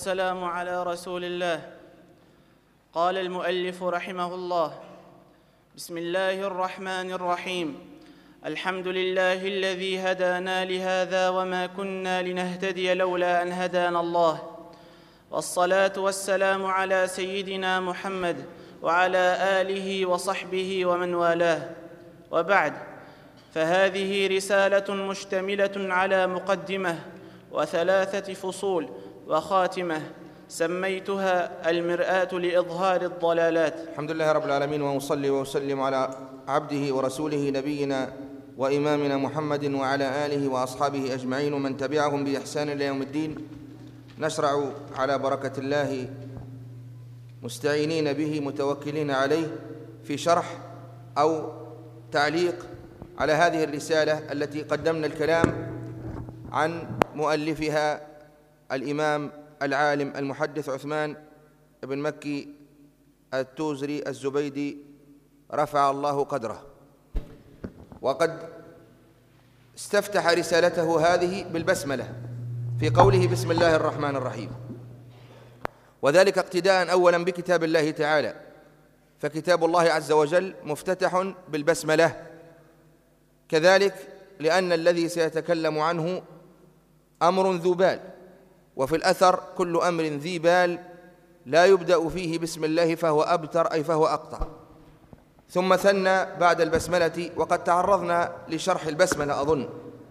والسلام على رسول الله. قال المؤلف رحمه الله: بسم الله الرحمن الرحيم. الحمد لله الذي هدانا لهذا وما كنا لنهتدي لولا أن هدانا الله، والصلاة والسلام على سيدنا محمد وعلى آله وصحبه ومن والاه، وبعد، فهذه رسالة مشتملة على مقدمة وثلاثة فصول وخاتمة سميتها المرآة لإظهار الضلالات. الحمد لله رب العالمين، وأصلي وأسلم على عبده ورسوله نبينا وإمامنا محمد وعلى آله وأصحابه أجمعين ومن تبعهم بإحسان إلى يوم الدين. نشرع على بركة الله مستعينين به متوكلين عليه في شرح أو تعليق على هذه الرسالة التي قدمنا الكلام عن مؤلفها الإمام العالم المحدث عثمان بن مكي التوزري الزبيدي رفع الله قدره. وقد استفتح رسالته هذه بالبسملة في قوله: بسم الله الرحمن الرحيم، وذلك اقتداء أولا بكتاب الله تعالى، فكتاب الله عز وجل مفتتح بالبسملة، كذلك لأن الذي سيتكلم عنه أمر ذو بال، وفي الأثر كل أمر ذي بال لا يبدأ فيه بسم الله فهو أبتر، أي فهو أقطع. ثم ثنى بعد البسملة، وقد تعرضنا لشرح البسملة أظن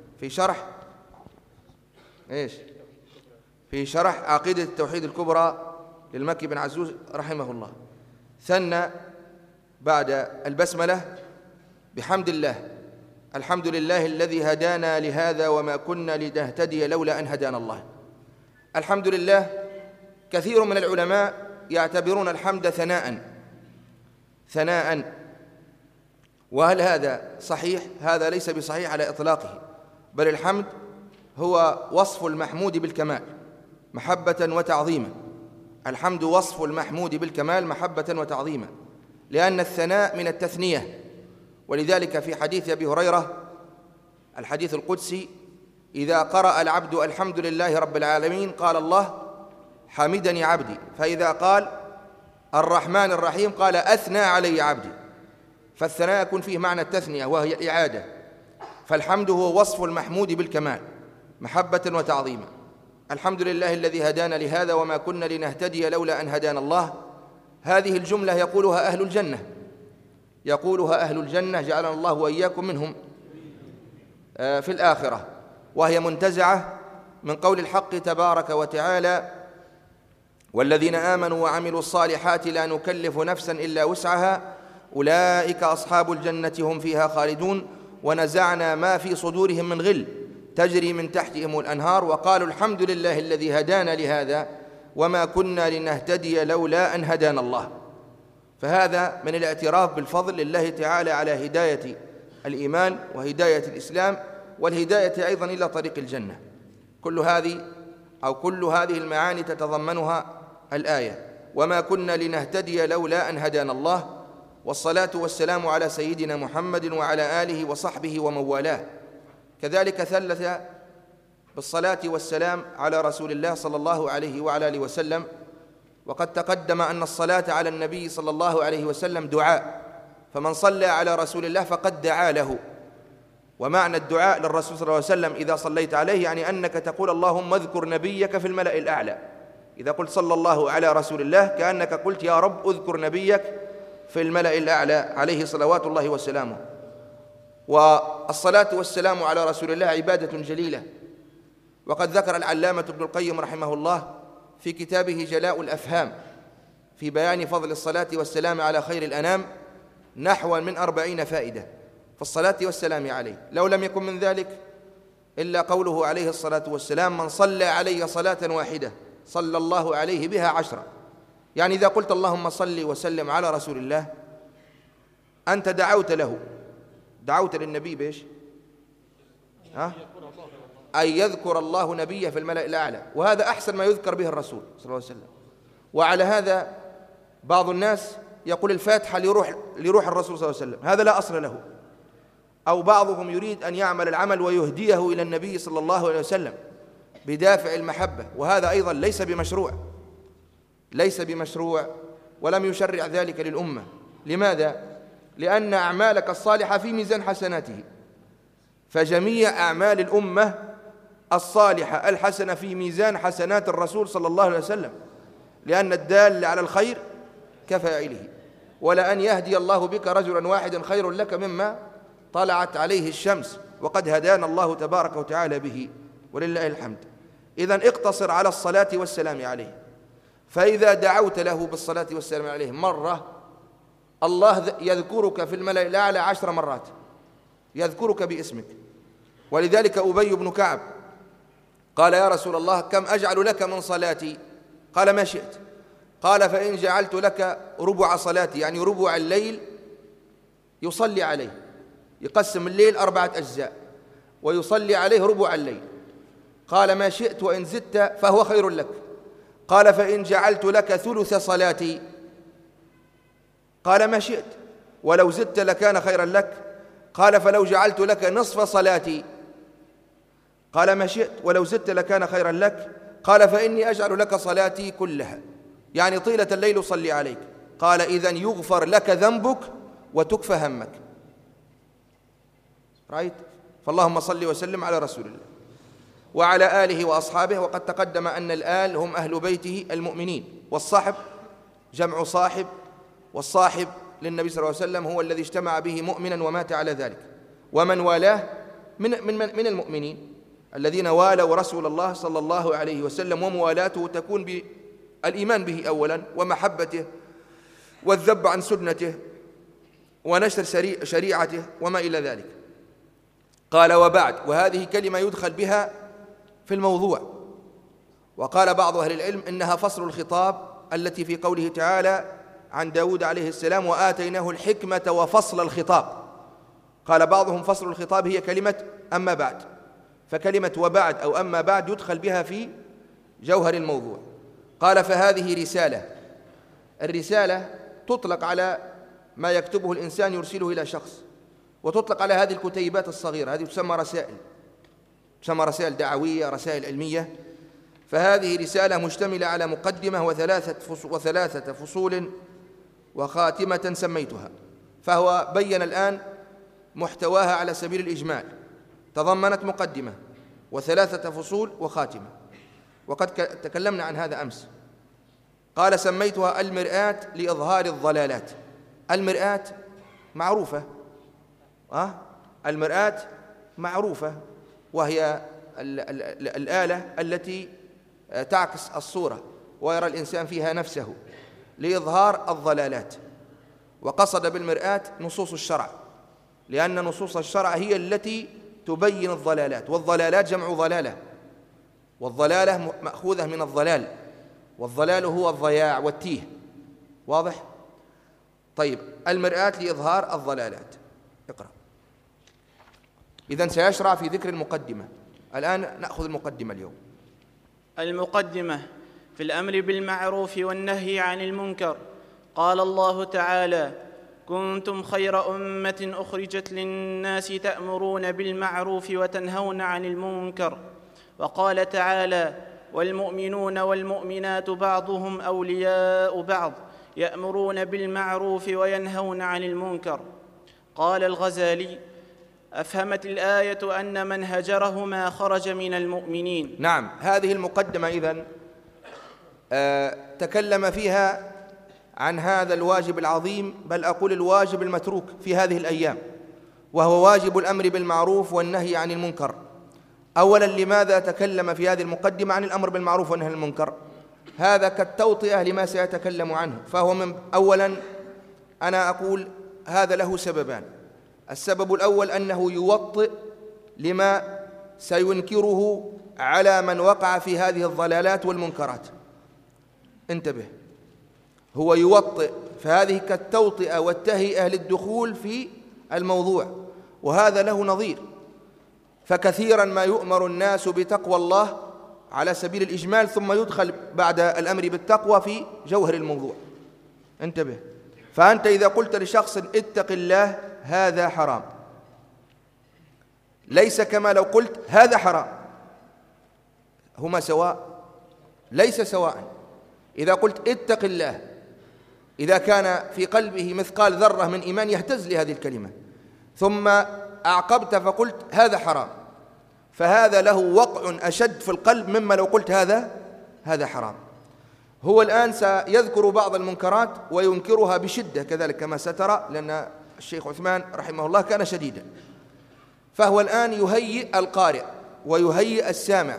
في شرح عقيدة التوحيد الكبرى للمكي بن عزوز رحمه الله. ثنى بعد البسملة بحمد الله: الحمد لله الذي هدانا لهذا وما كنا لنهتدي لولا أن هدانا الله. الحمد لله، كثير من العلماء يعتبرون الحمد ثناء، وهل هذا صحيح؟ هذا ليس بصحيح على إطلاقه، بل الحمد هو وصف المحمود بالكمال محبة وتعظيما. الحمد وصف المحمود بالكمال محبة وتعظيما، لأن الثناء من التثنية. ولذلك في حديث أبي هريرة الحديث القدسي: إذا قرأ العبد الحمد لله رب العالمين قال الله حمدني عبدي، فإذا قال الرحمن الرحيم قال أثنى علي عبدي. فالثناء يكون فيه معنى التثنية وهي الإعادة. فالحمد هو وصف المحمود بالكمال محبة وتعظيما. الحمد لله الذي هدانا لهذا وما كنا لنهتدي لولا أن هدانا الله. هذه الجملة يقولها أهل الجنة جعلنا الله وإياكم منهم في الآخرة، وهي منتزعة من قول الحق تبارك وتعالى: والذين آمنوا وعملوا الصالحات لا نكلف نفسا إلا وسعها أولئك أصحاب الجنة هم فيها خالدون ونزعنا ما في صدورهم من غل تجري من تحتهم الأنهار وقالوا الحمد لله الذي هدانا لهذا وما كنا لنهتدي لولا أن هدانا الله. فهذا من الاعتراف بالفضل لله تعالى على هداية الإيمان وهداية الإسلام والهداية أيضا إلى طريق الجنة. كل هذه المعاني تتضمنها الآية: وما كنا لنهتدي لولا أن هدانا الله، والصلاة والسلام على سيدنا محمد وعلى آله وصحبه ومن والاه. كذلك ثلث بالصلاة والسلام على رسول الله صلى الله عليه وعلى آله وسلم. وقد تقدم أن الصلاة على النبي صلى الله عليه وسلم دعاء، فمن صلى على رسول الله فقد دعا له. ومعنى الدعاء للرسول صلى الله عليه وسلم إذا صليت عليه يعني أنك تقول اللهم اذكر نبيك في الملأ الأعلى. إذا قلت صلى الله على رسول الله كأنك قلت يا رب اذكر نبيك في الملأ الأعلى عليه صلوات الله وسلامه. والصلاة والسلام على رسول الله عبادة جليلة، وقد ذكر العلامة ابن القيم رحمه الله في كتابه جلاء الأفهام في بيان فضل الصلاة والسلام على خير الأنام نحو من 40 فائدة في الصلاة والسلام عليه. لو لم يكن من ذلك إلا قوله عليه الصلاة والسلام: من صلى علي صلاة واحدة صلى الله عليه بها 10. يعني إذا قلت اللهم صل وسلم على رسول الله أنت دعوت للنبي بإيش؟ أن يذكر الله نبيه في الملأ الأعلى، وهذا أحسن ما يذكر به الرسول صلى الله عليه وسلم. وعلى هذا بعض الناس يقول الفاتحة لروح الرسول صلى الله عليه وسلم، هذا لا أصل له. أو بعضهم يريد أن يعمل العمل ويهديه إلى النبي صلى الله عليه وسلم، بدافع المحبة، وهذا أيضا ليس بمشروع ولم يشرع ذلك للأمة. لماذا؟ لأن أعمالك الصالحة في ميزان حسناته، فجميع أعمال الأمة الصالحة الحسنة في ميزان حسنات الرسول صلى الله عليه وسلم، لأن الدال على الخير كفاعله. ولأن يهدي الله بك رجلا واحدا خير لك مما طلعت عليه الشمس، وقد هدانا الله تبارك وتعالى به، ولله الحمد. إذن اقتصر على الصلاة والسلام عليه، فإذا دعوت له بالصلاة والسلام عليه مرة، الله يذكرك في الملأ الأعلى 10 مرات، يذكرك باسمك. ولذلك أبي بن كعب قال: يا رسول الله، كم أجعل لك من صلاتي؟ قال: ما شئت. قال: فإن جعلت لك ربع صلاتي، يعني ربع الليل يصلي عليه، يقسم الليل 4 أجزاء ويصلي عليه ربع الليل. قال: ما شئت، وإن زدت فهو خير لك. قال: فإن جعلت لك ثلث صلاتي؟ قال: ما شئت، ولو زدت لكان خيرا لك. قال: فلو جعلت لك نصف صلاتي؟ قال: ما شئت، ولو زدت لكان خيرا لك. قال: فإني أجعل لك صلاتي كلها، يعني طيلة الليل صلي عليك. قال: إذن يغفر لك ذنبك وتكفى همك. رأيت؟ فاللهم صل وسلم على رسول الله وعلى آله وأصحابه. وقد تقدم أن الآل هم أهل بيته المؤمنين، والصحب جمع صاحب، والصاحب للنبي صلى الله عليه وسلم هو الذي اجتمع به مؤمنا ومات على ذلك. ومن والاه من المؤمنين الذين والوا رسول الله صلى الله عليه وسلم، وموالاته تكون بالإيمان به أولا، ومحبته، والذب عن سنته، ونشر شريعته، وما إلى ذلك. قال: وبعد. وهذه كلمة يدخل بها في الموضوع. وقال بعض أهل العلم إنها فصل الخطاب التي في قوله تعالى عن داود عليه السلام: وآتيناه الحكمة وفصل الخطاب. قال بعضهم فصل الخطاب هي كلمة أما بعد، فكلمة وبعد أو أما بعد يدخل بها في جوهر الموضوع. قال: فهذه رسالة. الرسالة تطلق على ما يكتبه الإنسان يرسله إلى شخص، وتطلق على هذه الكتيبات الصغيرة، هذه تسمى رسائل دعوية، رسائل علمية. فهذه رسالة مشتملة على مقدمة وثلاثة فصول وخاتمة سميتها. فهو بين الآن محتواها على سبيل الإجمال، تضمنت مقدمة و3 فصول وخاتمة، وقد تكلمنا عن هذا أمس. قال: سميتها المرآة لإظهار الضلالات. المرآة معروفة، المرآة معروفة، وهي الآلة التي تعكس الصورة ويرى الإنسان فيها نفسه لإظهار الضلالات. وقصد بالمرآة نصوص الشرع، لأن نصوص الشرع هي التي تبين الضلالات، والضلالات جمع ضلالة، والضلالة مأخوذة من الضلال، والضلال هو الضياع والتيه. واضح؟ طيب، المرآة لإظهار الضلالات. اقرأ. إذن سيشرع في ذكر المقدمة. الآن نأخذ المقدمة اليوم. المقدمة في الأمر بالمعروف والنهي عن المنكر. قال الله تعالى: كنتم خير أمة أخرجت للناس تأمرون بالمعروف وتنهون عن المنكر. وقال تعالى: والمؤمنون والمؤمنات بعضهم أولياء بعض يأمرون بالمعروف وينهون عن المنكر. قال الغزالي: أفهمت الآية أن من هجرهما خرج من المؤمنين. نعم، هذه المقدمة إذن تكلم فيها عن هذا الواجب العظيم، بل أقول الواجب المتروك في هذه الأيام، وهو واجب الأمر بالمعروف والنهي عن المنكر. أولا، لماذا تكلم في هذه المقدمة عن الأمر بالمعروف والنهي عن المنكر؟ هذا كالتوطئة لما سيتكلم عنه. فهو أولا أنا أقول هذا له سببان. السبب الأول أنه يوطئ لما سينكره على من وقع في هذه الضلالات والمنكرات. انتبه، هو يوطئ، فهذه كالتوطئة والتهيئة للدخول في الموضوع، وهذا له نظير. فكثيرا ما يؤمر الناس بتقوى الله على سبيل الإجمال، ثم يدخل بعد الأمر بالتقوى في جوهر الموضوع. انتبه، فأنت إذا قلت لشخص اتق الله هذا حرام، ليس كما لو قلت هذا حرام. هما سواء؟ ليس سواء. إذا قلت اتق الله، إذا كان في قلبه مثقال ذرة من إيمان يهتز لهذه الكلمة، ثم أعقبت فقلت هذا حرام، فهذا له وقع أشد في القلب مما لو قلت هذا حرام. هو الآن سيذكر بعض المنكرات وينكرها بشدة كذلك كما سترى، لأن الشيخ عثمان رحمه الله كان شديدا. فهو الآن يهيئ القارئ ويهيئ السامع.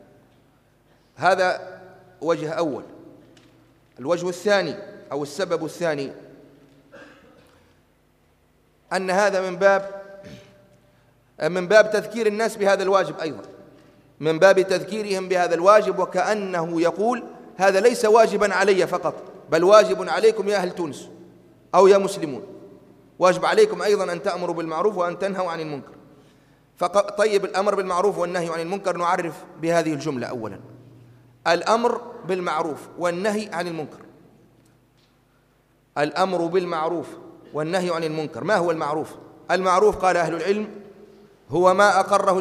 هذا وجه أول. الوجه الثاني أو السبب الثاني أن هذا من باب تذكير الناس بهذا الواجب أيضا، من باب تذكيرهم بهذا الواجب، وكأنه يقول هذا ليس واجبا علي فقط، بل واجب عليكم يا أهل تونس أو يا مسلمون، واجب عليكم أيضا أن تأمروا بالمعروف وأن تنهوا عن المنكر. طيب، الأمر بالمعروف والنهي عن المنكر نعرف بهذه الجملة. أولا، الأمر بالمعروف والنهي عن المنكر. الأمر بالمعروف والنهي عن المنكر. ما هو المعروف؟ المعروف قال أهل العلم هو ما أقره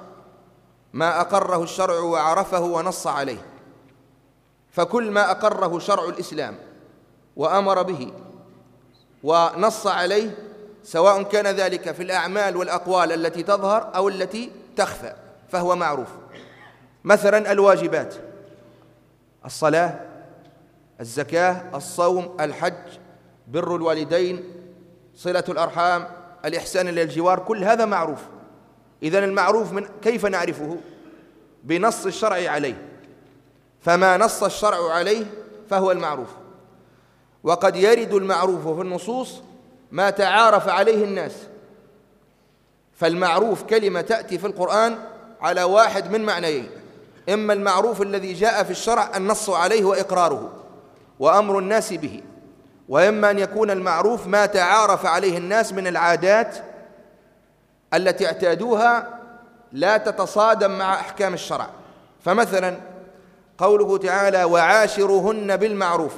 الشرع وعرفه ونص عليه. فكل ما أقره شرع الإسلام وأمر به ونص عليه، سواء كان ذلك في الأعمال والأقوال التي تظهر أو التي تخفى، فهو معروف. مثلا الواجبات: الصلاة، الزكاة، الصوم، الحج، بر الوالدين، صلة الأرحام، الإحسان إلى الجوار، كل هذا معروف. إذن المعروف كيف نعرفه؟ بنص الشرع عليه، فما نص الشرع عليه فهو المعروف. وقد يرد المعروف في النصوص ما تعارف عليه الناس، فالمعروف كلمة تأتي في القرآن على واحد من معنيين: إما المعروف الذي جاء في الشرع النص عليه وإقراره وأمر الناس به، وإما أن يكون المعروف ما تعارف عليه الناس من العادات التي اعتادوها لا تتصادم مع أحكام الشرع. فمثلا قوله تعالى: وعاشرهن بالمعروف.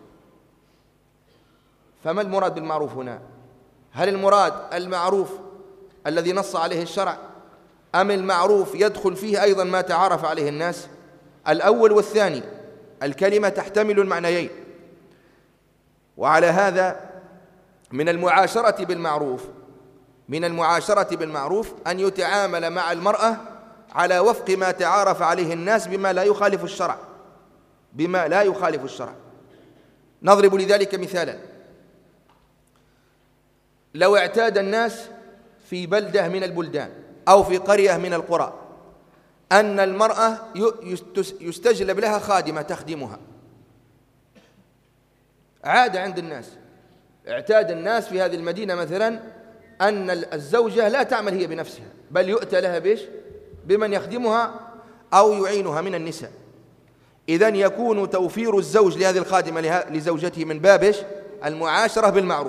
فما المراد بالمعروف هنا؟ هل المراد المعروف الذي نص عليه الشرع، أم المعروف يدخل فيه أيضا ما تعارف عليه الناس؟ الأول والثاني، الكلمة تحتمل المعنيين. وعلى هذا من المعاشرة بالمعروف أن يتعامل مع المرأة على وفق ما تعارف عليه الناس بما لا يخالف الشرع. نضرب لذلك مثالا: لو اعتاد الناس في بلدة من البلدان أو في قرية من القرى أن المرأة يستجلب لها خادمة تخدمها، عادة عند الناس، اعتاد الناس في هذه المدينة مثلا أن الزوجة لا تعمل هي بنفسها، بل يؤتى لها بمن يخدمها أو يعينها من النساء. إذن يكون توفير الزوج لهذه الخادمة لزوجته من باب المعاشرة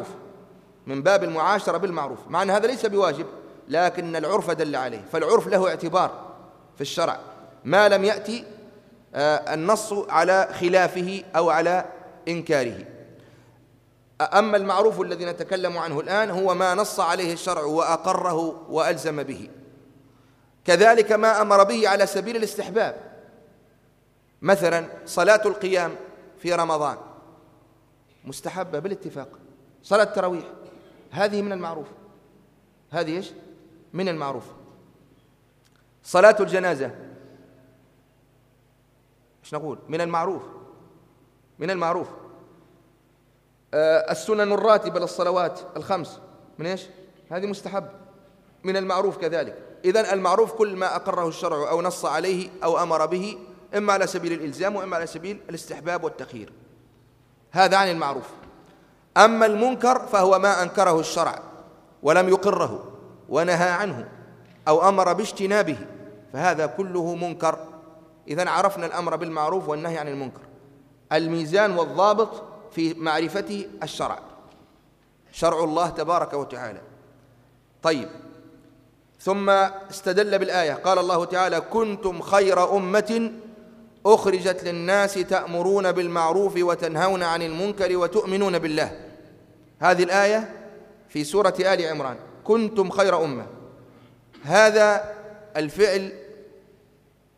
بالمعروف، مع أن هذا ليس بواجب، لكن العرف دل عليه، فالعرف له اعتبار في الشرع ما لم يأتي النص على خلافه أو على إنكاره. أما المعروف الذي نتكلم عنه الآن هو ما نص عليه الشرع وأقره وألزم به. كذلك ما أمر به على سبيل الاستحباب، مثلا صلاة القيام في رمضان مستحبة بالاتفاق، صلاة التراويح هذه من المعروف، هذه إيش؟ من المعروف. صلاة الجنازة إيش نقول؟ من المعروف. السنن الراتبة للصلوات الخمس من إيش؟ هذه مستحب، من المعروف كذلك. إذن المعروف كل ما أقره الشرع أو نص عليه أو أمر به، إما على سبيل الإلزام وإما على سبيل الاستحباب والتخيير، هذا عن المعروف. أما المنكر فهو ما أنكره الشرع ولم يقره ونهى عنه أو أمر باجتنابه، فهذا كله منكر. إذن عرفنا الأمر بالمعروف والنهي عن المنكر. الميزان والضابط في معرفته شرع الله تبارك وتعالى. طيب، ثم استدل بالآية، قال الله تعالى: كنتم خير أمة أخرجت للناس تأمرون بالمعروف وتنهون عن المنكر وتؤمنون بالله. هذه الآية في سورة آل عمران، كنتم خير أمة. هذا الفعل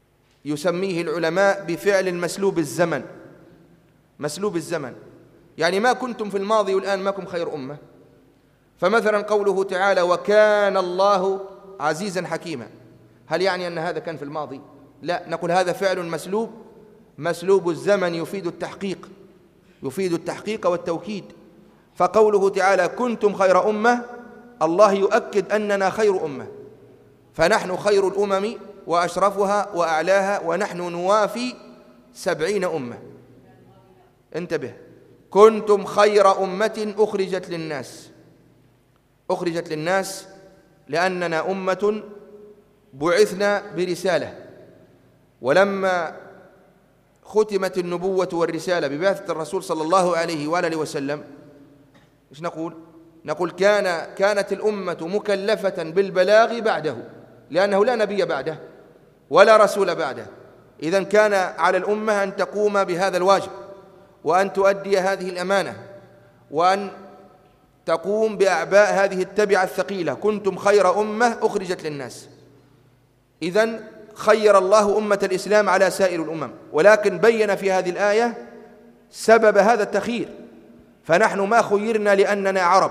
يسميه العلماء بفعل مسلوب الزمن. مسلوب الزمن يعني ما كنتم في الماضي والآن ماكم خير أمة. فمثلا قوله تعالى وكان الله عزيزا حكيما، هل يعني أن هذا كان في الماضي؟ لا، نقول هذا فعل مسلوب، مسلوب الزمن يفيد التحقيق، يفيد التحقيق والتوكيد. فقوله تعالى كنتم خير أمة، الله يؤكد أننا خير أمة، فنحن خير الأمم وأشرفها وأعلاها، ونحن نوافي 70 أمة. انتبه، كنتم خير أمة أخرجت للناس. أخرجت للناس لأننا أمة بعثنا برسالة، ولما ختمت النبوة والرسالة ببعثة الرسول صلى الله عليه وآله وسلم، إيش نقول؟ نقول كانت الأمة مكلفة بالبلاغ بعده، لأنه لا نبي بعده ولا رسول بعده. إذن كان على الأمة أن تقوم بهذا الواجب، وأن تؤدي هذه الأمانة، وأن تقوم بأعباء هذه التبعة الثقيلة. كنتم خير أمة أخرجت للناس. إذن خير الله أمة الإسلام على سائر الأمم، ولكن بين في هذه الآية سبب هذا التخيير. فنحن ما خيرنا لأننا عرب،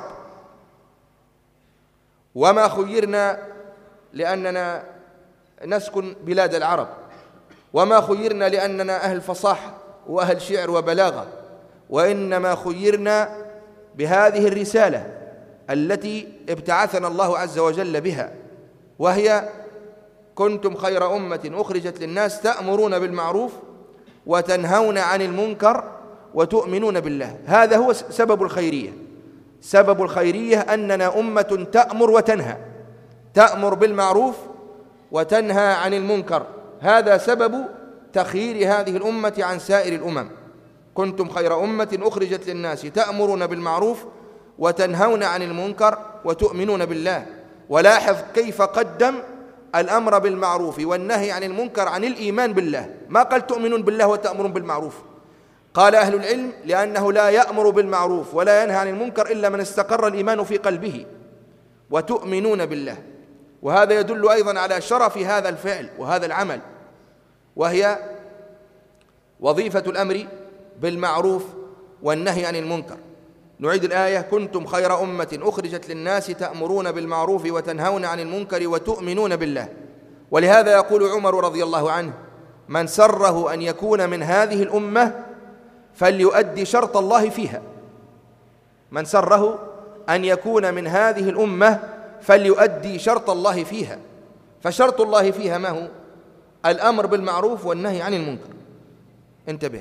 وما خيرنا لأننا نسكن بلاد العرب، وما خيرنا لأننا أهل فصاحة وأهل شعر وبلاغة، وإنما خيرنا بهذه الرسالة التي ابتعثنا الله عز وجل بها، وهي كنتم خير أمة أخرجت للناس تأمرون بالمعروف وتنهون عن المنكر وتؤمنون بالله. هذا هو سبب الخيرية. سبب الخيرية أننا أمة تأمر وتنهى، تأمر بالمعروف وتنهى عن المنكر. هذا سبب تخيير هذه الأمة عن سائر الأمم. كنتم خير أمة أخرجت للناس تأمرون بالمعروف وتنهون عن المنكر وتؤمنون بالله. ولاحظ كيف قدم الأمر بالمعروف والنهي عن المنكر عن الإيمان بالله، ما قال تؤمنون بالله وتأمرون بالمعروف. قال أهل العلم لأنه لا يأمر بالمعروف ولا ينهى عن المنكر إلا من استقر الإيمان في قلبه. وتؤمنون بالله، وهذا يدل أيضا على شرف هذا الفعل وهذا العمل، وهي وظيفة الأمر بالمعروف والنهي عن المنكر. نعيد الآية: كنتم خير أمة أخرجت للناس تأمرون بالمعروف وتنهون عن المنكر وتؤمنون بالله. ولهذا يقول عمر رضي الله عنه: من سره أن يكون من هذه الأمة فليؤدي شرط الله فيها. من سره أن يكون من هذه الأمة فليؤدي شرط الله فيها. فشرط الله فيها ما هو؟ الأمر بالمعروف والنهي عن المنكر. انتبه،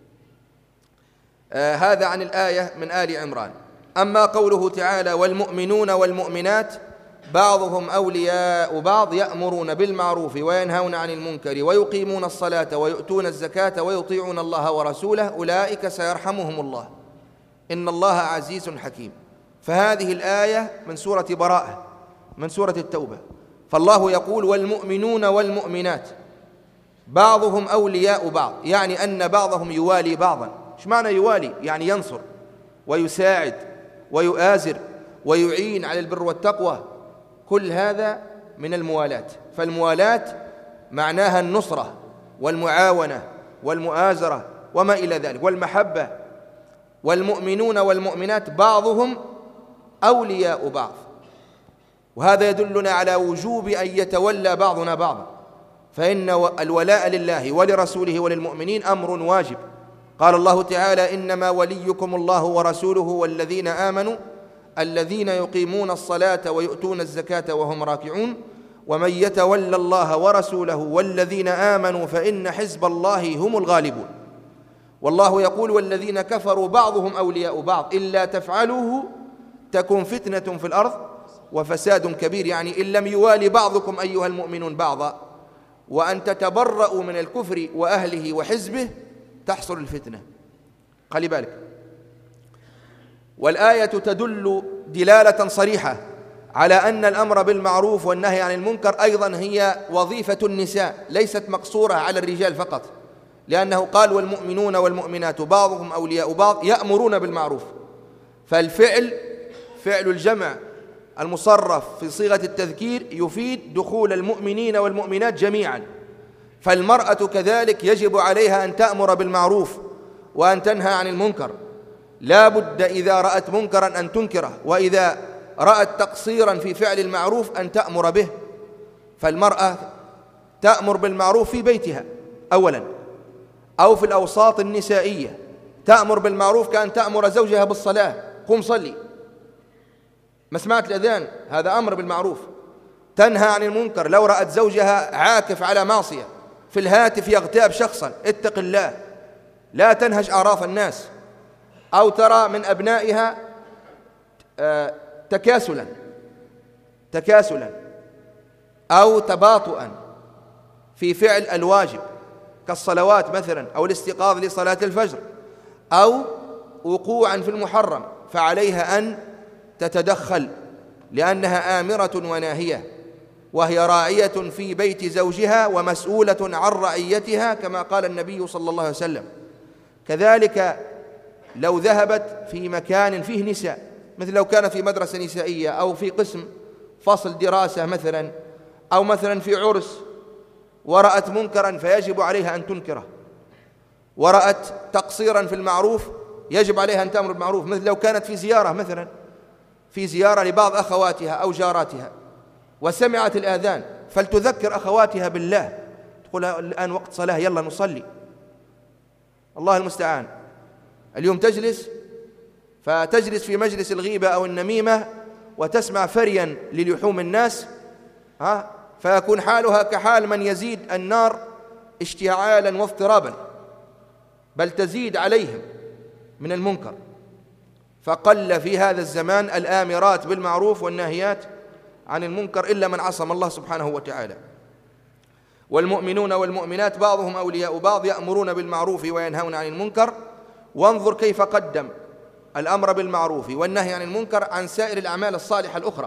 هذا عن الآية من آل عمران. أما قوله تعالى: والمؤمنون والمؤمنات بعضهم أولياء بعض يأمرون بالمعروف وينهون عن المنكر ويقيمون الصلاة ويؤتون الزكاة ويطيعون الله ورسوله أولئك سيرحمهم الله إن الله عزيز حكيم. فهذه الآية من سورة براءة، من سورة التوبة. فالله يقول: والمؤمنون والمؤمنات بعضهم أولياء بعض، يعني أن بعضهم يوالي بعضا. إيش معنى يوالي؟ يعني ينصر ويساعد ويؤازر ويعين على البر والتقوى. كل هذا من الموالاة. فالموالاة معناها النصرة والمعاونة والمؤازرة وما إلى ذلك والمحبة. والمؤمنون والمؤمنات بعضهم أولياء بعض، وهذا يدلنا على وجوب أن يتولى بعضنا بعضا، فإن الولاء لله ولرسوله وللمؤمنين أمر واجب. قال الله تعالى: إنما وليكم الله ورسوله والذين آمنوا الذين يقيمون الصلاة ويؤتون الزكاة وهم راكعون ومن يتولى الله ورسوله والذين آمنوا فإن حزب الله هم الغالبون. والله يقول: والذين كفروا بعضهم أولياء بعض إلا تفعلوه تكن فتنة في الأرض وفساد كبير. يعني إن لم يوالي بعضكم أيها المؤمنون بعضا وأن تتبرأوا من الكفر وأهله وحزبه تحصل الفتنة. خلي بالك. والآية تدل دلالة صريحة على أن الأمر بالمعروف والنهي عن المنكر أيضا هي وظيفة النساء، ليست مقصورة على الرجال فقط، لأنه قال: والمؤمنون والمؤمنات بعضهم أولياء بعض يأمرون بالمعروف. فالفعل فعل الجمع المصرف في صيغة التذكير يفيد دخول المؤمنين والمؤمنات جميعا. فالمرأة كذلك يجب عليها أن تأمر بالمعروف وأن تنهى عن المنكر، لا بد إذا رأت منكرا أن تنكره، وإذا رأت تقصيرا في فعل المعروف أن تأمر به. فالمرأة تأمر بالمعروف في بيتها أولا، أو في الأوساط النسائية تأمر بالمعروف كأن تأمر زوجها بالصلاة، قم صلي، ما سمعت الأذان، هذا أمر بالمعروف. تنهى عن المنكر لو رأت زوجها عاكف على معصية، في الهاتف يغتاب شخصا، اتق الله، لا تنهش أعراف الناس. أو ترى من أبنائها تكاسلا أو تباطؤا في فعل الواجب كالصلوات مثلا، أو الاستيقاظ لصلاة الفجر، أو وقوعا في المحرم، فعليها أن تتدخل لأنها آمرة وناهية، وهي راعية في بيت زوجها ومسؤولة عن رعيتها كما قال النبي صلى الله عليه وسلم. كذلك لو ذهبت في مكان فيه نساء، مثل لو كان في مدرسة نسائية أو في قسم فصل دراسة مثلا، أو مثلا في عرس، ورأت منكرا فيجب عليها أن تنكره، ورأت تقصيرا في المعروف يجب عليها أن تأمر بالمعروف. مثل لو كانت في زيارة مثلا، في زيارة لبعض أخواتها أو جاراتها وسمعت الآذان، فلتذكر أخواتها بالله، تقول الآن وقت صلاة يلا نصلي، الله المستعان. اليوم فتجلس في مجلس الغيبة أو النميمة وتسمع فريا للحوم الناس، فيكون حالها كحال من يزيد النار اشتعالا واضطرابا، بل تزيد عليهم من المنكر. فقل في هذا الزمان الآمرات بالمعروف والناهيات عن المنكر إلا من عصم الله سبحانه وتعالى. والمؤمنون والمؤمنات بعضهم أولياء بعض يأمرون بالمعروف وينهون عن المنكر. وانظر كيف قدم الأمر بالمعروف والنهي عن المنكر عن سائر الأعمال الصالحة الأخرى،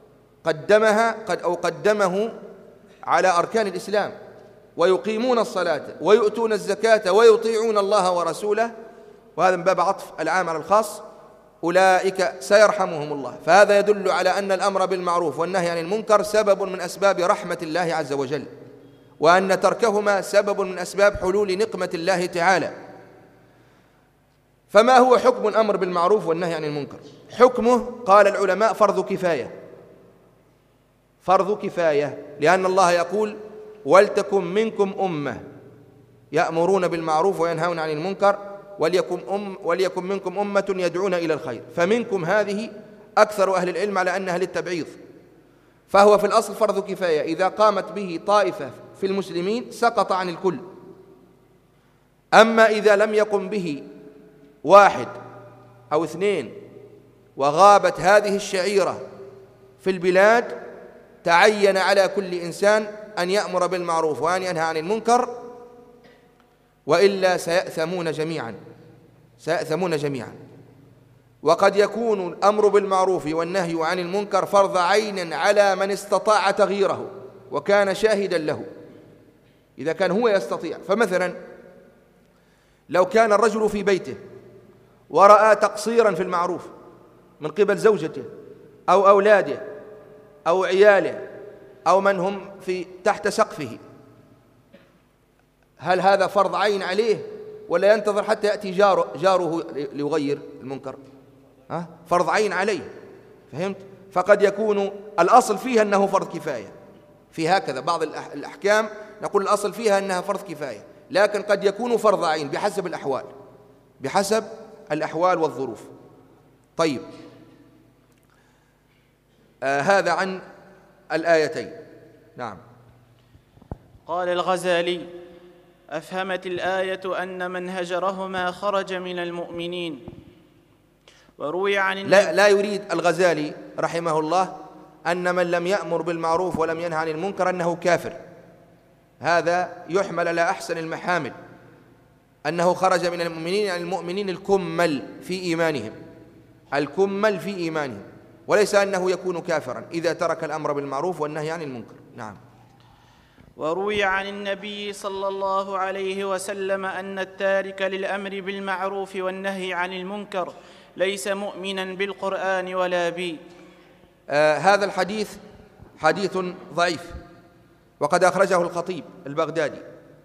قدمه على أركان الإسلام، ويقيمون الصلاة ويؤتون الزكاة ويطيعون الله ورسوله، وهذا من باب عطف العام على الخاص، أولئك سيرحمهم الله. فهذا يدل على أن الأمر بالمعروف والنهي عن المنكر سبب من أسباب رحمة الله عز وجل، وأن تركهما سبب من أسباب حلول نقمة الله تعالى. فما هو حكم الأمر بالمعروف والنهي عن المنكر؟ حكمه قال العلماء فرض كفاية، لأن الله يقول ولتكن منكم أمة يأمرون بالمعروف وينهون عن المنكر وليكن منكم أمة يدعون إلى الخير. فمنكم هذه أكثر أهل العلم على أنها للتبعيض، فهو في الأصل فرض كفاية، إذا قامت به طائفة في المسلمين سقط عن الكل. أما إذا لم يقم به واحد أو اثنين وغابت هذه الشعيرة في البلاد، تعين على كل إنسان أن يأمر بالمعروف وأن ينهى عن المنكر، وإلا سيأثمون جميعا. وقد يكون الأمر بالمعروف والنهي عن المنكر فرض عين على من استطاع تغييره وكان شاهدا له، إذا كان هو يستطيع. فمثلا لو كان الرجل في بيته ورأى تقصيرا في المعروف من قبل زوجته أو أولاده أو عياله أو من هم تحت سقفه، هل هذا فرض عين عليه ولا ينتظر حتى يأتي جاره ليغير المنكر؟ فرض عين عليه، فهمت؟ فقد يكون الأصل فيها أنه فرض كفاية، في هكذا بعض الأحكام نقول الأصل فيها أنها فرض كفاية، لكن قد يكون فرض عين بحسب الأحوال والظروف. طيب، هذا عن الآيتين. نعم. قال الغزالي: أفهمت الآية أن من هجرهما خرج من المؤمنين. وروي عن لا يريد الغزالي رحمه الله أن من لم يأمر بالمعروف ولم ينهى عن المنكر أنه كافر، هذا يحمل على أحسن المحامل، أنه خرج من المؤمنين، يعني المؤمنين الكمل في إيمانهم، وليس أنه يكون كافرا إذا ترك الأمر بالمعروف والنهي عن المنكر. نعم. وروي عن النبي صلى الله عليه وسلم أن التارك للأمر بالمعروف والنهي عن المنكر ليس مؤمنا بالقرآن ولا بي. هذا الحديث حديث ضعيف، وقد أخرجه الخطيب البغدادي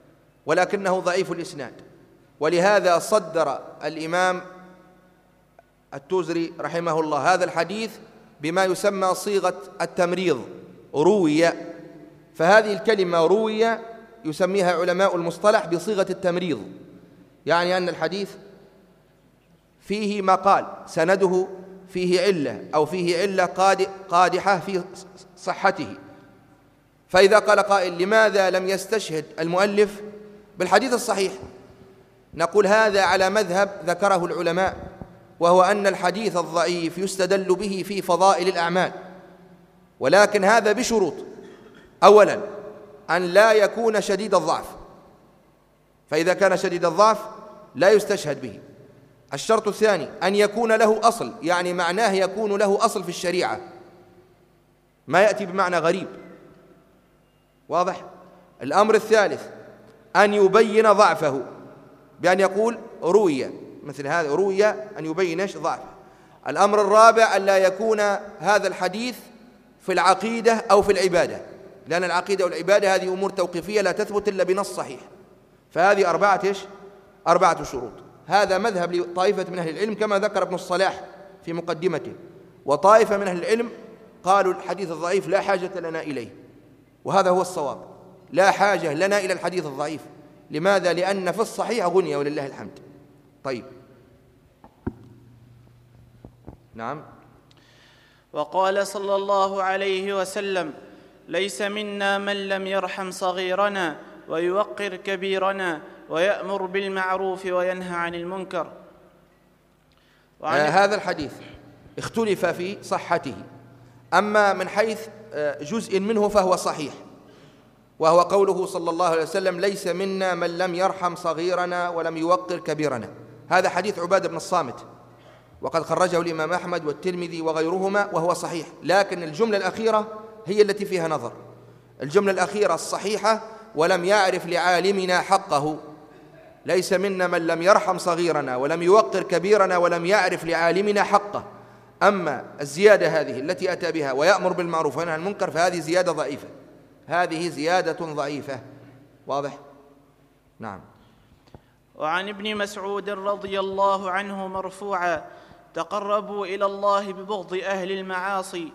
ولكنه ضعيف الإسناد. ولهذا صدر الإمام التوزري رحمه الله هذا الحديث بما يسمى صيغة التمريض، روي. فهذه الكلمة روي يسميها علماء المصطلح بصيغة التمريض، يعني أن الحديث فيه مقال سنده فيه علة أو فيه علة قادحة في صحته. فإذا قال قائل لماذا لم يستشهد المؤلف بالحديث الصحيح، نقول هذا على مذهب ذكره العلماء، وهو أن الحديث الضعيف يستدل به في فضائل الأعمال، ولكن هذا بشروط: أولا أن لا يكون شديد الضعف، فإذا كان شديد الضعف لا يستشهد به. الشرط الثاني أن يكون له أصل، يعني معناه يكون له أصل في الشريعة، ما يأتي بمعنى غريب. واضح؟ الأمر الثالث أن يبين ضعفه بأن يقول روي، مثل هذا روي، أن يبين ضعفه. الأمر الرابع أن لا يكون هذا الحديث في العقيدة أو في العبادة، لأن العقيدة والعبادة هذه أمور توقيفية لا تثبت إلا بنص صحيح. فهذه أربعة شروط. هذا مذهب لطائفة من أهل العلم كما ذكر ابن الصلاح في مقدمته، وطائفة من أهل العلم قالوا الحديث الضعيف لا حاجة لنا إليه، وهذا هو الصواب، لا حاجة لنا إلى الحديث الضعيف. لماذا؟ لأن في الصحيح غنية ولله الحمد. طيب، نعم. وقال صلى الله عليه وسلم: ليس منا من لم يرحم صغيرنا ويوقر كبيرنا ويأمر بالمعروف وينهى عن المنكر. هذا الحديث اختلف في صحته، أما من حيث جزء منه فهو صحيح، وهو قوله صلى الله عليه وسلم: ليس منا من لم يرحم صغيرنا ولم يوقر كبيرنا. هذا حديث عبادة بن الصامت، وقد خرجه الإمام أحمد والترمذي وغيرهما، وهو صحيح. لكن الجملة الأخيرة هي التي فيها نظر. الجملة الأخيرة الصحيحة: ولم يعرف لعالمنا حقه. ليس منا من لم يرحم صغيرنا ولم يوقر كبيرنا ولم يعرف لعالمنا حقه. أما الزيادة هذه التي أتى بها ويأمر بالمعروف وينهى عن المنكر فهذه زيادة ضعيفة، هذه زيادة ضعيفة. واضح؟ نعم. وعن ابن مسعود رضي الله عنه مرفوعا: تقربوا إلى الله ببغض أهل المعاصي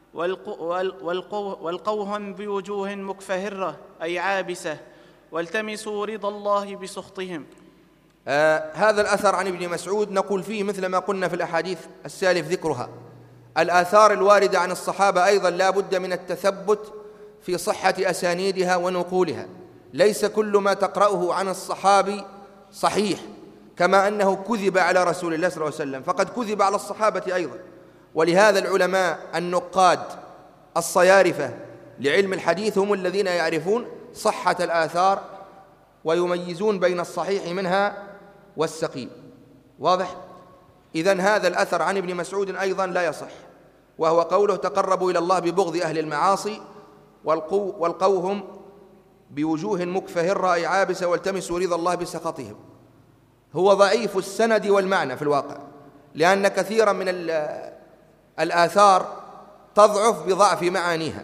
والقوهم بوجوه مكفهرة أي عابسة، والتمسوا رضا الله بسخطهم. هذا الأثر عن ابن مسعود نقول فيه مثل ما قلنا في الأحاديث السالف ذكرها. الآثار الواردة عن الصحابة أيضا لا بد من التثبت في صحة أسانيدها ونقولها. ليس كل ما تقرأه عن الصحابي صحيح، كما أنه كذب على رسول الله صلى الله عليه وسلم فقد كذب على الصحابة أيضا. ولهذا العلماء النقاد الصيارفة لعلم الحديث هم الذين يعرفون صحة الآثار ويميزون بين الصحيح منها والسقيم. واضح؟ إذن هذا الأثر عن ابن مسعود أيضا لا يصح، وهو قوله: تقربوا إلى الله ببغض أهل المعاصي والقوهم بوجوه مكفهرة أي عابسة والتمسوا رضا الله بسخطهم. هو ضعيف السند والمعنى في الواقع، لأن كثيرا من الآثار تضعف بضعف معانيها.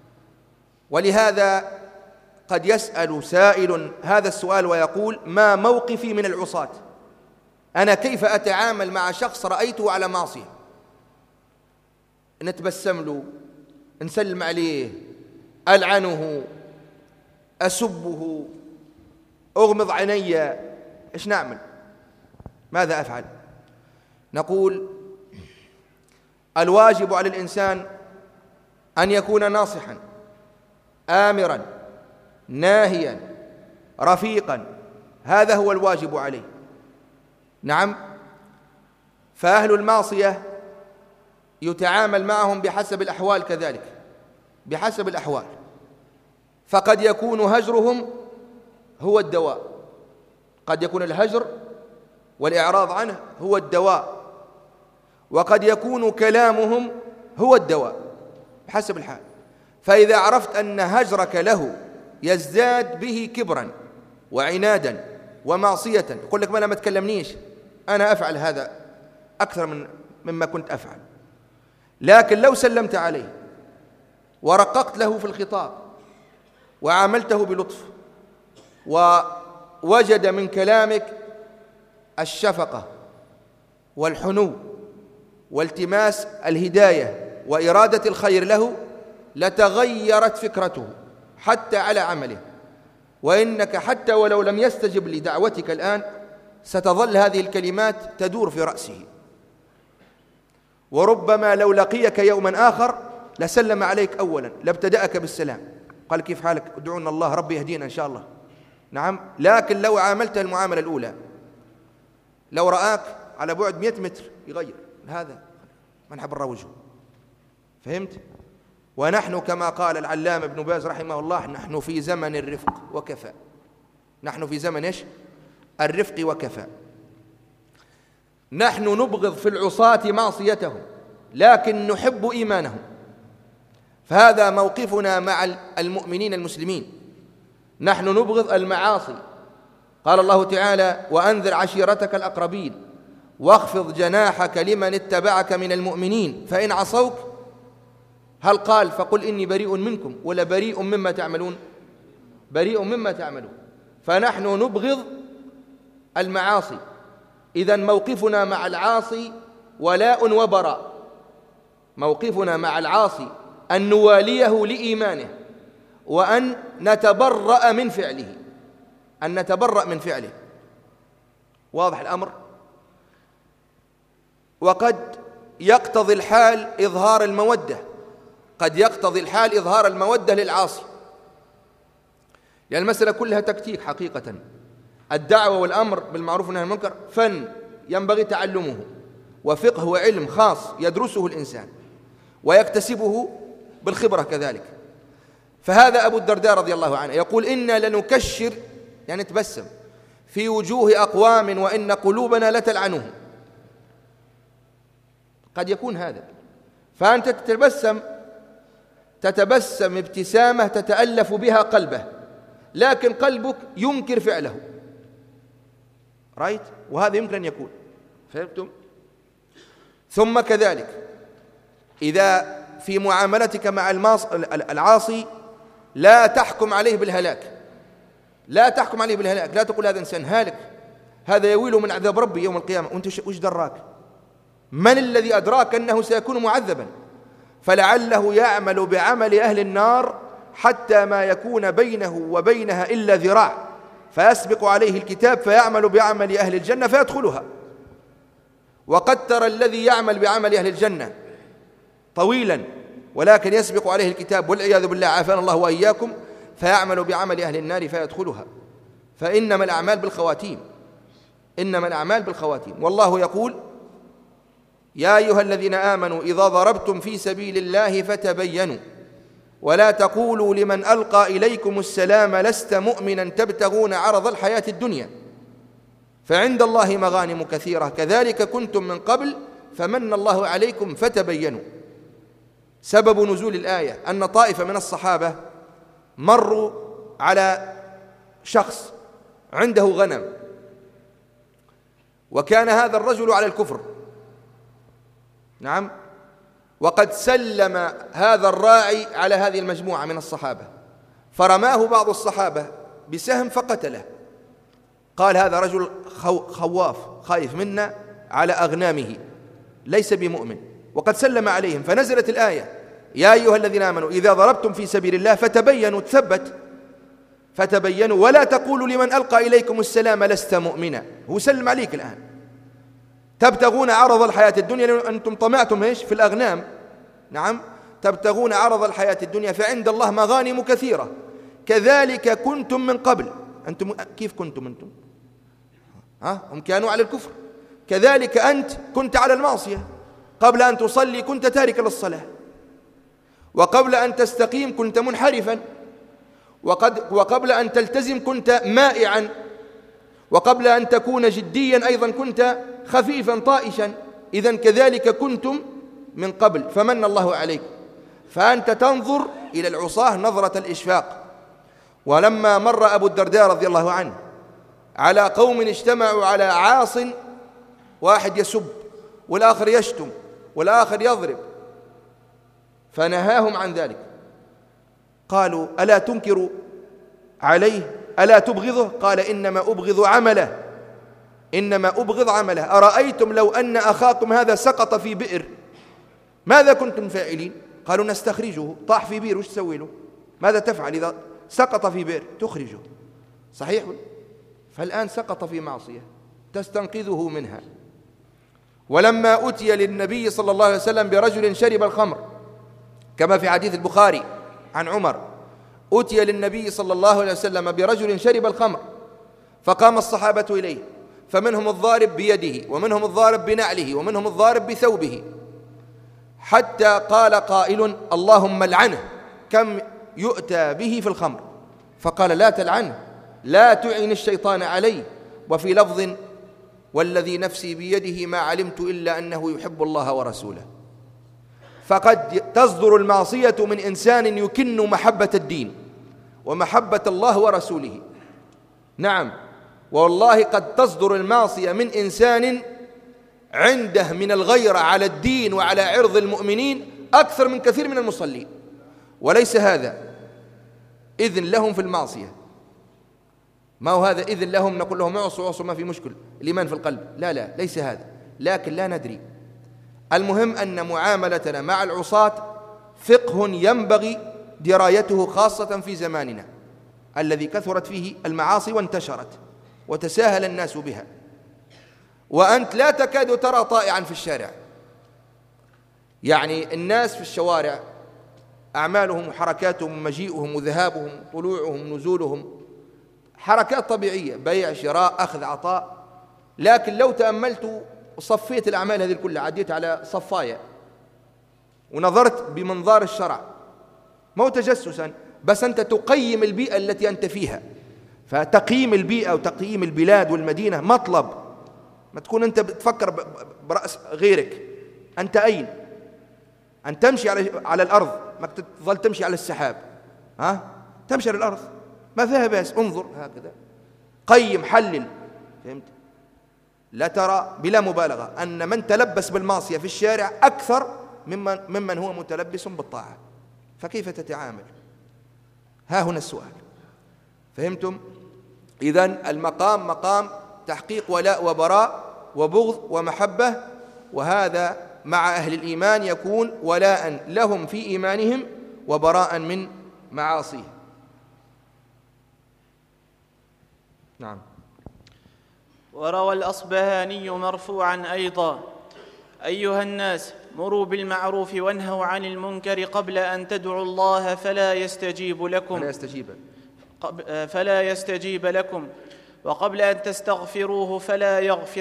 ولهذا قد يسأل سائل هذا السؤال ويقول: ما موقفي من العصاة؟ أنا كيف أتعامل مع شخص رأيته على معصية؟ نتبسم له، نسلم عليه، ألعنه، أسبه، أغمض عيني، إيش نعمل؟ ماذا أفعل؟ نقول: الواجب على الإنسان أن يكون ناصحا آمرا ناهيا رفيقا، هذا هو الواجب عليه. نعم. فأهل المعصية يتعامل معهم بحسب الأحوال، كذلك بحسب الأحوال، فقد يكون هجرهم هو الدواء، قد يكون الهجر والإعراض عنه هو الدواء، وقد يكون كلامهم هو الدواء بحسب الحال. فإذا عرفت أن هجرك له يزداد به كبرا وعنادا ومعصية، يقول لك: ما تكلمنيش، أنا أفعل هذا أكثر مما كنت أفعل. لكن لو سلمت عليه ورققت له في الخطاب وعاملته بلطف وجد من كلامك الشفقة والحنو والتماس الهداية وإرادة الخير له لتغيرت فكرته حتى على عمله، وإنك حتى ولو لم يستجب لدعوتك الآن ستظل هذه الكلمات تدور في رأسه، وربما لو لقيك يوما آخر لسلم عليك أولا، لابتدأك بالسلام، قال كيف حالك؟ ادعونا الله ربي يهدينا إن شاء الله. نعم، لكن لو عاملته المعاملة الأولى، لو رآك على بعد 100 متر يغير هذا، ما نحب نروجه. فهمت؟ ونحن كما قال العلامة ابن باز رحمه الله نحن في زمن الرفق وكفى. نحن في زمن إيش؟ الرفق وكفى. نحن نبغض في العصاة معصيتهم لكن نحب إيمانهم، فهذا موقفنا مع المؤمنين المسلمين. نحن نبغض المعاصي. قال الله تعالى: وأنذر عشيرتك الأقربين واخفض جناحك لمن اتبعك من المؤمنين فإن عصوك، هل قال فقل إني بريء منكم ولا بريء مما تعملون؟ بريء مما تعملون. فنحن نبغض المعاصي، إذن موقفنا مع العاصي ولاء وبراء. موقفنا مع العاصي أن نواليه لإيمانه وأن نتبرأ من فعله، أن نتبرأ من فعله. واضح الأمر؟ وقد يقتضي الحال إظهار المودة، قد يقتضي الحال إظهار المودة للعاصي، يعني المسألة كلها تكتيك حقيقة. الدعوة والأمر بالمعروف والنهي عن المنكر فن ينبغي تعلمه، وفقه وعلم خاص يدرسه الإنسان ويكتسبه بالخبرة كذلك. فهذا أبو الدرداء رضي الله عنه يقول: إنا لنكشر، يعني نتبسم في وجوه أقوام وإن قلوبنا لتلعنهم. قد يكون هذا، فأنت تتبسم ابتسامة تتألف بها قلبه، لكن قلبك ينكر فعله. رأيت؟ وهذا يمكن أن يكون. فهمتم؟ ثم كذلك إذا في معاملتك مع العاصي لا تحكم عليه بالهلاك، لا تحكم عليه بالهلاك، لا تقول هذا إنسان هالك، هذا يويل من عذاب ربي يوم القيامة، وأنت وش دراك؟ من الذي أدراك أنه سيكون معذبا؟ فلعله يعمل بعمل أهل النار حتى ما يكون بينه وبينها إلا ذراع، فيسبق عليه الكتاب فيعمل بعمل أهل الجنة فيدخلها. وقد ترى الذي يعمل بعمل أهل الجنة طويلا ولكن يسبق عليه الكتاب والعياذ بالله عافانا الله وإياكم فيعمل بعمل أهل النار فيدخلها. فإنما الأعمال بالخواتيم، إنما الأعمال بالخواتيم. والله يقول: يا أيها الذين آمنوا إذا ضربتم في سبيل الله فتبينوا ولا تقولوا لمن ألقى إليكم السلام لست مؤمنا تبتغون عرض الحياة الدنيا فعند الله مغانم كثيرة كذلك كنتم من قبل فمن الله عليكم فتبينوا. سبب نزول الآية أن طائفة من الصحابة مروا على شخص عنده غنم، وكان هذا الرجل على الكفر، نعم، وقد سلم هذا الراعي على هذه المجموعة من الصحابة، فرماه بعض الصحابة بسهم فقتله. قال: هذا رجل خواف خايف منا على أغنامه ليس بمؤمن، وقد سلم عليهم. فنزلت الآية: يا أيها الذين آمنوا إذا ضربتم في سبيل الله فتبينوا، تثبت، فتبينوا ولا تقولوا لمن ألقى إليكم السلام لست مؤمنا. هو سلم عليك الآن، تبتغون عرض الحياة الدنيا لأن أنتم طمعتم إيش؟ في الأغنام، نعم، تبتغون عرض الحياة الدنيا فعند الله مغانم كثيرة كذلك كنتم من قبل. أنتم كيف كنتم أنتم؟ هم كانوا على الكفر، كذلك أنت كنت على المعصية، قبل أن تصلي كنت تاركا للصلاة، وقبل أن تستقيم كنت منحرفا، وقبل أن تلتزم كنت مائعا، وقبل أن تكون جديا أيضا كنت خفيفا طائشا. إذن كذلك كنتم من قبل فمن الله عليك. فأنت تنظر إلى العصاة نظرة الإشفاق. ولما مر أبو الدرداء رضي الله عنه على قوم اجتمعوا على عاص، واحد يسب والآخر يشتم والآخر يضرب، فنهاهم عن ذلك. قالوا: ألا تنكروا عليه ألا تبغضه؟ قال إنما أبغض عمله، إنما أبغض عمله. أرأيتم لو أن أخاكم هذا سقط في بئر ماذا كنتم فاعلين؟ قالوا نستخرجه. طاح في بئر وش تسوي له؟ ماذا تفعل إذا سقط في بئر؟ تخرجه، صحيح؟ فالآن سقط في معصية تستنقذه منها. ولما أتي للنبي صلى الله عليه وسلم برجل شرب الخمر كما في حديث البخاري عن عمر، أتي للنبي صلى الله عليه وسلم برجل شرب الخمر فقام الصحابة إليه، فمنهم الضارب بيده ومنهم الضارب بنعله ومنهم الضارب بثوبه، حتى قال قائل اللهم لعنه، كم يؤتى به في الخمر؟ فقال لا تلعنه، لا تعن الشيطان عليه. وفي لفظ والذي نفسي بيده ما علمت إلا أنه يحب الله ورسوله. فقد تصدر المعصية من إنسان يكن محبة الدين ومحبة الله ورسوله، نعم، والله قد تصدر المعصية من إنسان عنده من الغيرة على الدين وعلى عرض المؤمنين أكثر من كثير من المصلين، وليس هذا إذن لهم في المعصية. ما هو هذا إذن لهم نقول لهم اعصوا ما في مشكل، الإيمان في القلب، لا ليس هذا، لكن لا ندري. المهم أن معاملتنا مع العصاة فقه ينبغي درايته خاصة في زماننا الذي كثرت فيه المعاصي وانتشرت وتساهل الناس بها، وأنت لا تكاد ترى طائعا في الشارع. يعني الناس في الشوارع أعمالهم وحركاتهم مجيئهم وذهابهم طلوعهم نزولهم حركات طبيعية، بيع شراء أخذ عطاء، لكن لو تأملت وصفيت الأعمال هذه كلها، عديت على صفايا ونظرت بمنظار الشرع، مو تجسسا، بس أنت تقيم البيئة التي أنت فيها. فتقييم البيئة وتقييم البلاد والمدينة مطلب، ما تكون أنت بتفكر برأس غيرك. أنت أين؟ أن تمشي على الأرض، ما تظل تمشي على السحاب، تمشي على الأرض ما فيها بأس، انظر هكذا، قيم، حلل، فهمت؟ لا ترى بلا مبالغة أن من تلبس بالمعصية في الشارع أكثر ممن هو متلبس بالطاعة، فكيف تتعامل؟ ها هنا السؤال، فهمتم؟ إذن المقام مقام تحقيق ولاء وبراء وبغض ومحبة، وهذا مع أهل الإيمان يكون ولاء لهم في إيمانهم وبراء من معاصيهم. نعم. وروى الأصبهاني مرفوعا أيضا: أيها الناس مروا بالمعروف وانهوا عن المنكر قبل أن تدعوا الله فلا يستجيب لكم وقبل أن تستغفروه فلا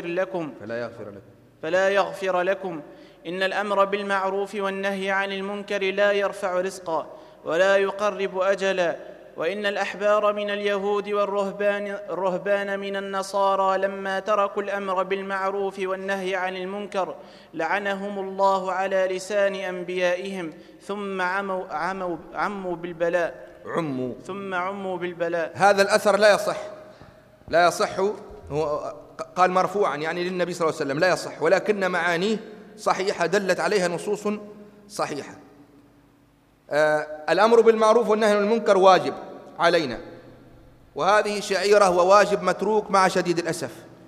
يغفر لكم إن الأمر بالمعروف والنهي عن المنكر لا يرفع رزقا ولا يقرب أجلا. وإن الأحبار من اليهود والرهبان من النصارى لما تركوا الأمر بالمعروف والنهي عن المنكر لعنهم الله على لسان أنبيائهم ثم عموا بالبلاء. هذا الأثر لا يصح، هو قال مرفوعا يعني للنبي صلى الله عليه وسلم، لا يصح، ولكن معانيه صحيحة دلت عليها نصوص صحيحة. الأمر بالمعروف والنهي عن المنكر واجب علينا، وهذه شعيرة وواجب متروك مع شديد الأسف.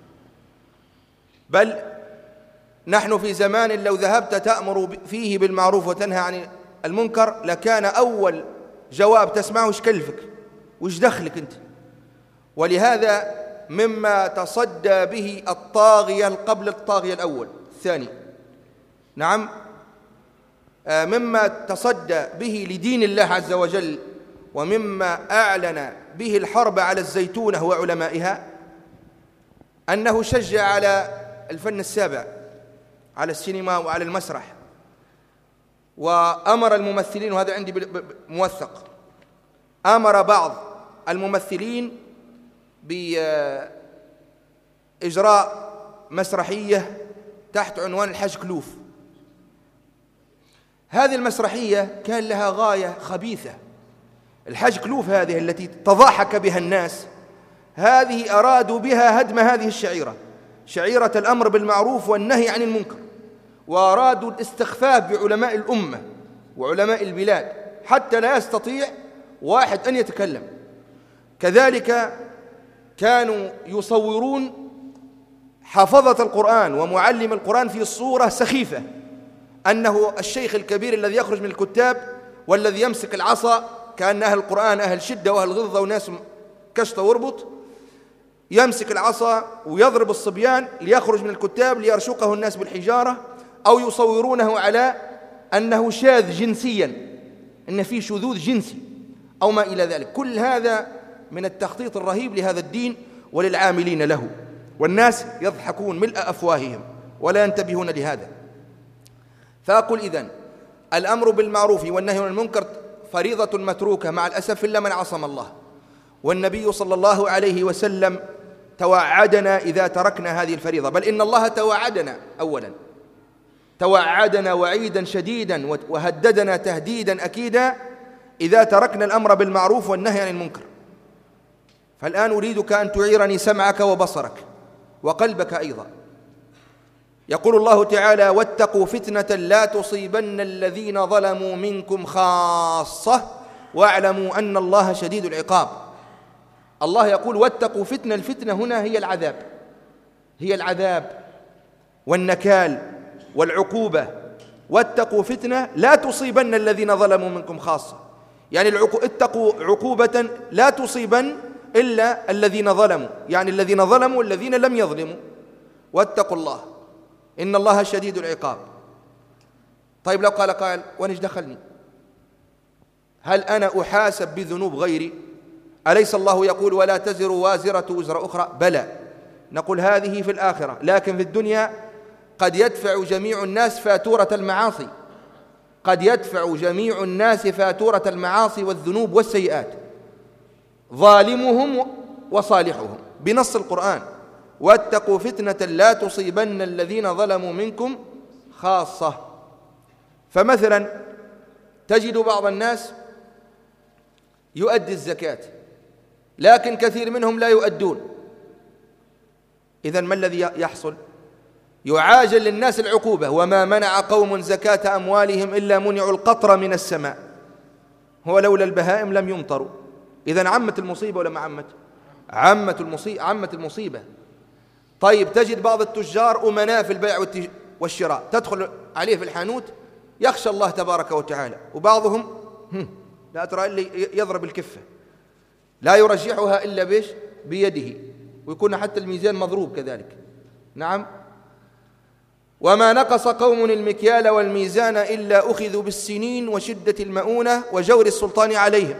بل نحن في زمان لو ذهبت تأمر فيه بالمعروف وتنهى عن المنكر لكان أول جواب تسمعه وش كلفك وش دخلك أنت. ولهذا مما تصدى به الطاغية قبل الطاغية الأول الثاني، نعم، مما تصدى به لدين الله عز وجل ومما أعلن به الحرب على الزيتونة وعلمائها أنه شجع على الفن السابع، على السينما وعلى المسرح، وأمر الممثلين، وهذا عندي موثق، أمر بعض الممثلين بإجراء مسرحية تحت عنوان الحج كلوف. هذه المسرحية كان لها غاية خبيثة. الحج كلوف هذه التي تضاحك بها الناس، هذه أرادوا بها هدم هذه الشعيرة، شعيرة الأمر بالمعروف والنهي عن المنكر، وأرادوا الاستخفاف بعلماء كذلك كانوا يصورون حافظة القرآن ومعلم القرآن في صورة سخيفة، أنه الشيخ الكبير الذي يخرج من الكتاب والذي يمسك العصا، كأن أهل القرآن أهل شدة وأهل غلظة وناس كشطة وربط، يمسك العصا ويضرب الصبيان ليخرج من الكتاب ليرشقه الناس بالحجارة، أو يصورونه على أنه شاذ جنسيا، أن فيه شذوذ جنسي أو ما إلى ذلك. كل هذا من التخطيط الرهيب لهذا الدين وللعاملين له، والناس يضحكون ملء أفواههم ولا ينتبهون لهذا. فأقول إذن الأمر بالمعروف والنهي عن المنكر فريضة متروكة مع الأسف إلا من عصم الله، والنبي صلى الله عليه وسلم توعدنا إذا تركنا هذه الفريضة، بل إن الله توعدنا أولا، توعدنا وعيدا شديدا وهددنا تهديدا أكيدا إذا تركنا الأمر بالمعروف والنهي عن المنكر. فالآن أريدك أن تعيرني سمعك وبصرك وقلبك أيضا. يقول الله تعالى: واتقوا فتنة لا تصيبن الذين ظلموا منكم خاصة واعلموا أن الله شديد العقاب. الله يقول واتقوا فتنة، الفتنة هنا هي العذاب، هي العذاب والنكال والعقوبة. واتقوا فتنة لا تصيبن الذين ظلموا منكم خاصة، يعني اتقوا عقوبة لا تصيبن إلا الذين ظلموا، يعني الذين ظلموا الذين لم يظلموا. واتقوا الله إن الله شديد العقاب. طيب لو قال قائل: ونش دخلني؟ هل أنا أحاسب بذنوب غيري؟ أليس الله يقول: ولا تزر وازرة وزر أخرى؟ بلى، نقول هذه في الآخرة، لكن في الدنيا قد يدفع جميع الناس فاتورة المعاصي، قد يدفع جميع الناس فاتورة المعاصي والذنوب والسيئات، ظالمهم وصالحهم، بنص القرآن: واتقوا فتنة لا تصيبن الذين ظلموا منكم خاصة. فمثلا تجد بعض الناس يؤدي الزكاة، لكن كثير منهم لا يؤدون. إذن ما الذي يحصل؟ يعاجل للناس العقوبة: وما منع قوم زكاة أموالهم إلا منعوا القطر من السماء ولولا البهائم لم يمطروا. إذن عمت المصيبة ولا ما عمت؟ عمت المصيبة. طيب تجد بعض التجار أمناء في البيع والشراء، تدخل عليه في الحانوت يخشى الله تبارك وتعالى، وبعضهم لا ترى إلا يضرب الكفة، لا يرجحها إلا بيش بيده، ويكون حتى الميزان مضروب كذلك. نعم. وما نقص قوم المكيال والميزان إلا أخذوا بالسنين وشدة المؤونة وجور السلطان عليهم.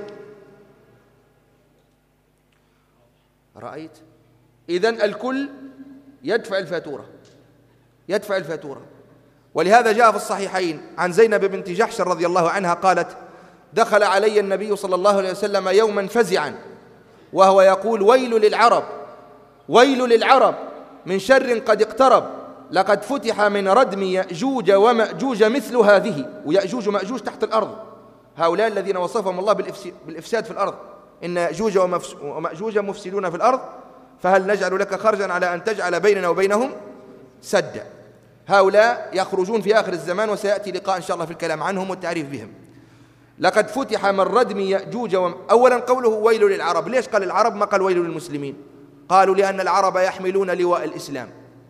رأيت؟ إذن الكل يدفع الفاتورة. ولهذا جاء في الصحيحين عن زينب بنت جحش رضي الله عنها قالت: دخل علي النبي صلى الله عليه وسلم يوما فزعا وهو يقول: ويل للعرب من شر قد اقترب، لقد فتح من ردم يأجوج ومأجوج مثل هذه. ويأجوج ومأجوج تحت الأرض، هؤلاء الذين وصفهم الله بالإفساد في الأرض، إن يأجوج ومأجوج مفسدون في الأرض، فهل نجعل لك خرجا على أن تجعل بيننا وبينهم سدا. هؤلاء يخرجون في آخر الزمان، وسيأتي لقاء إن شاء الله في الكلام عنهم والتعريف بهم. لقد فتح من ردم يأجوج أولا قوله ويل للعرب، ليش قال العرب ما قال ويل للمسلمين؟ قالوا لأن العرب يحملون لواء الإسلام،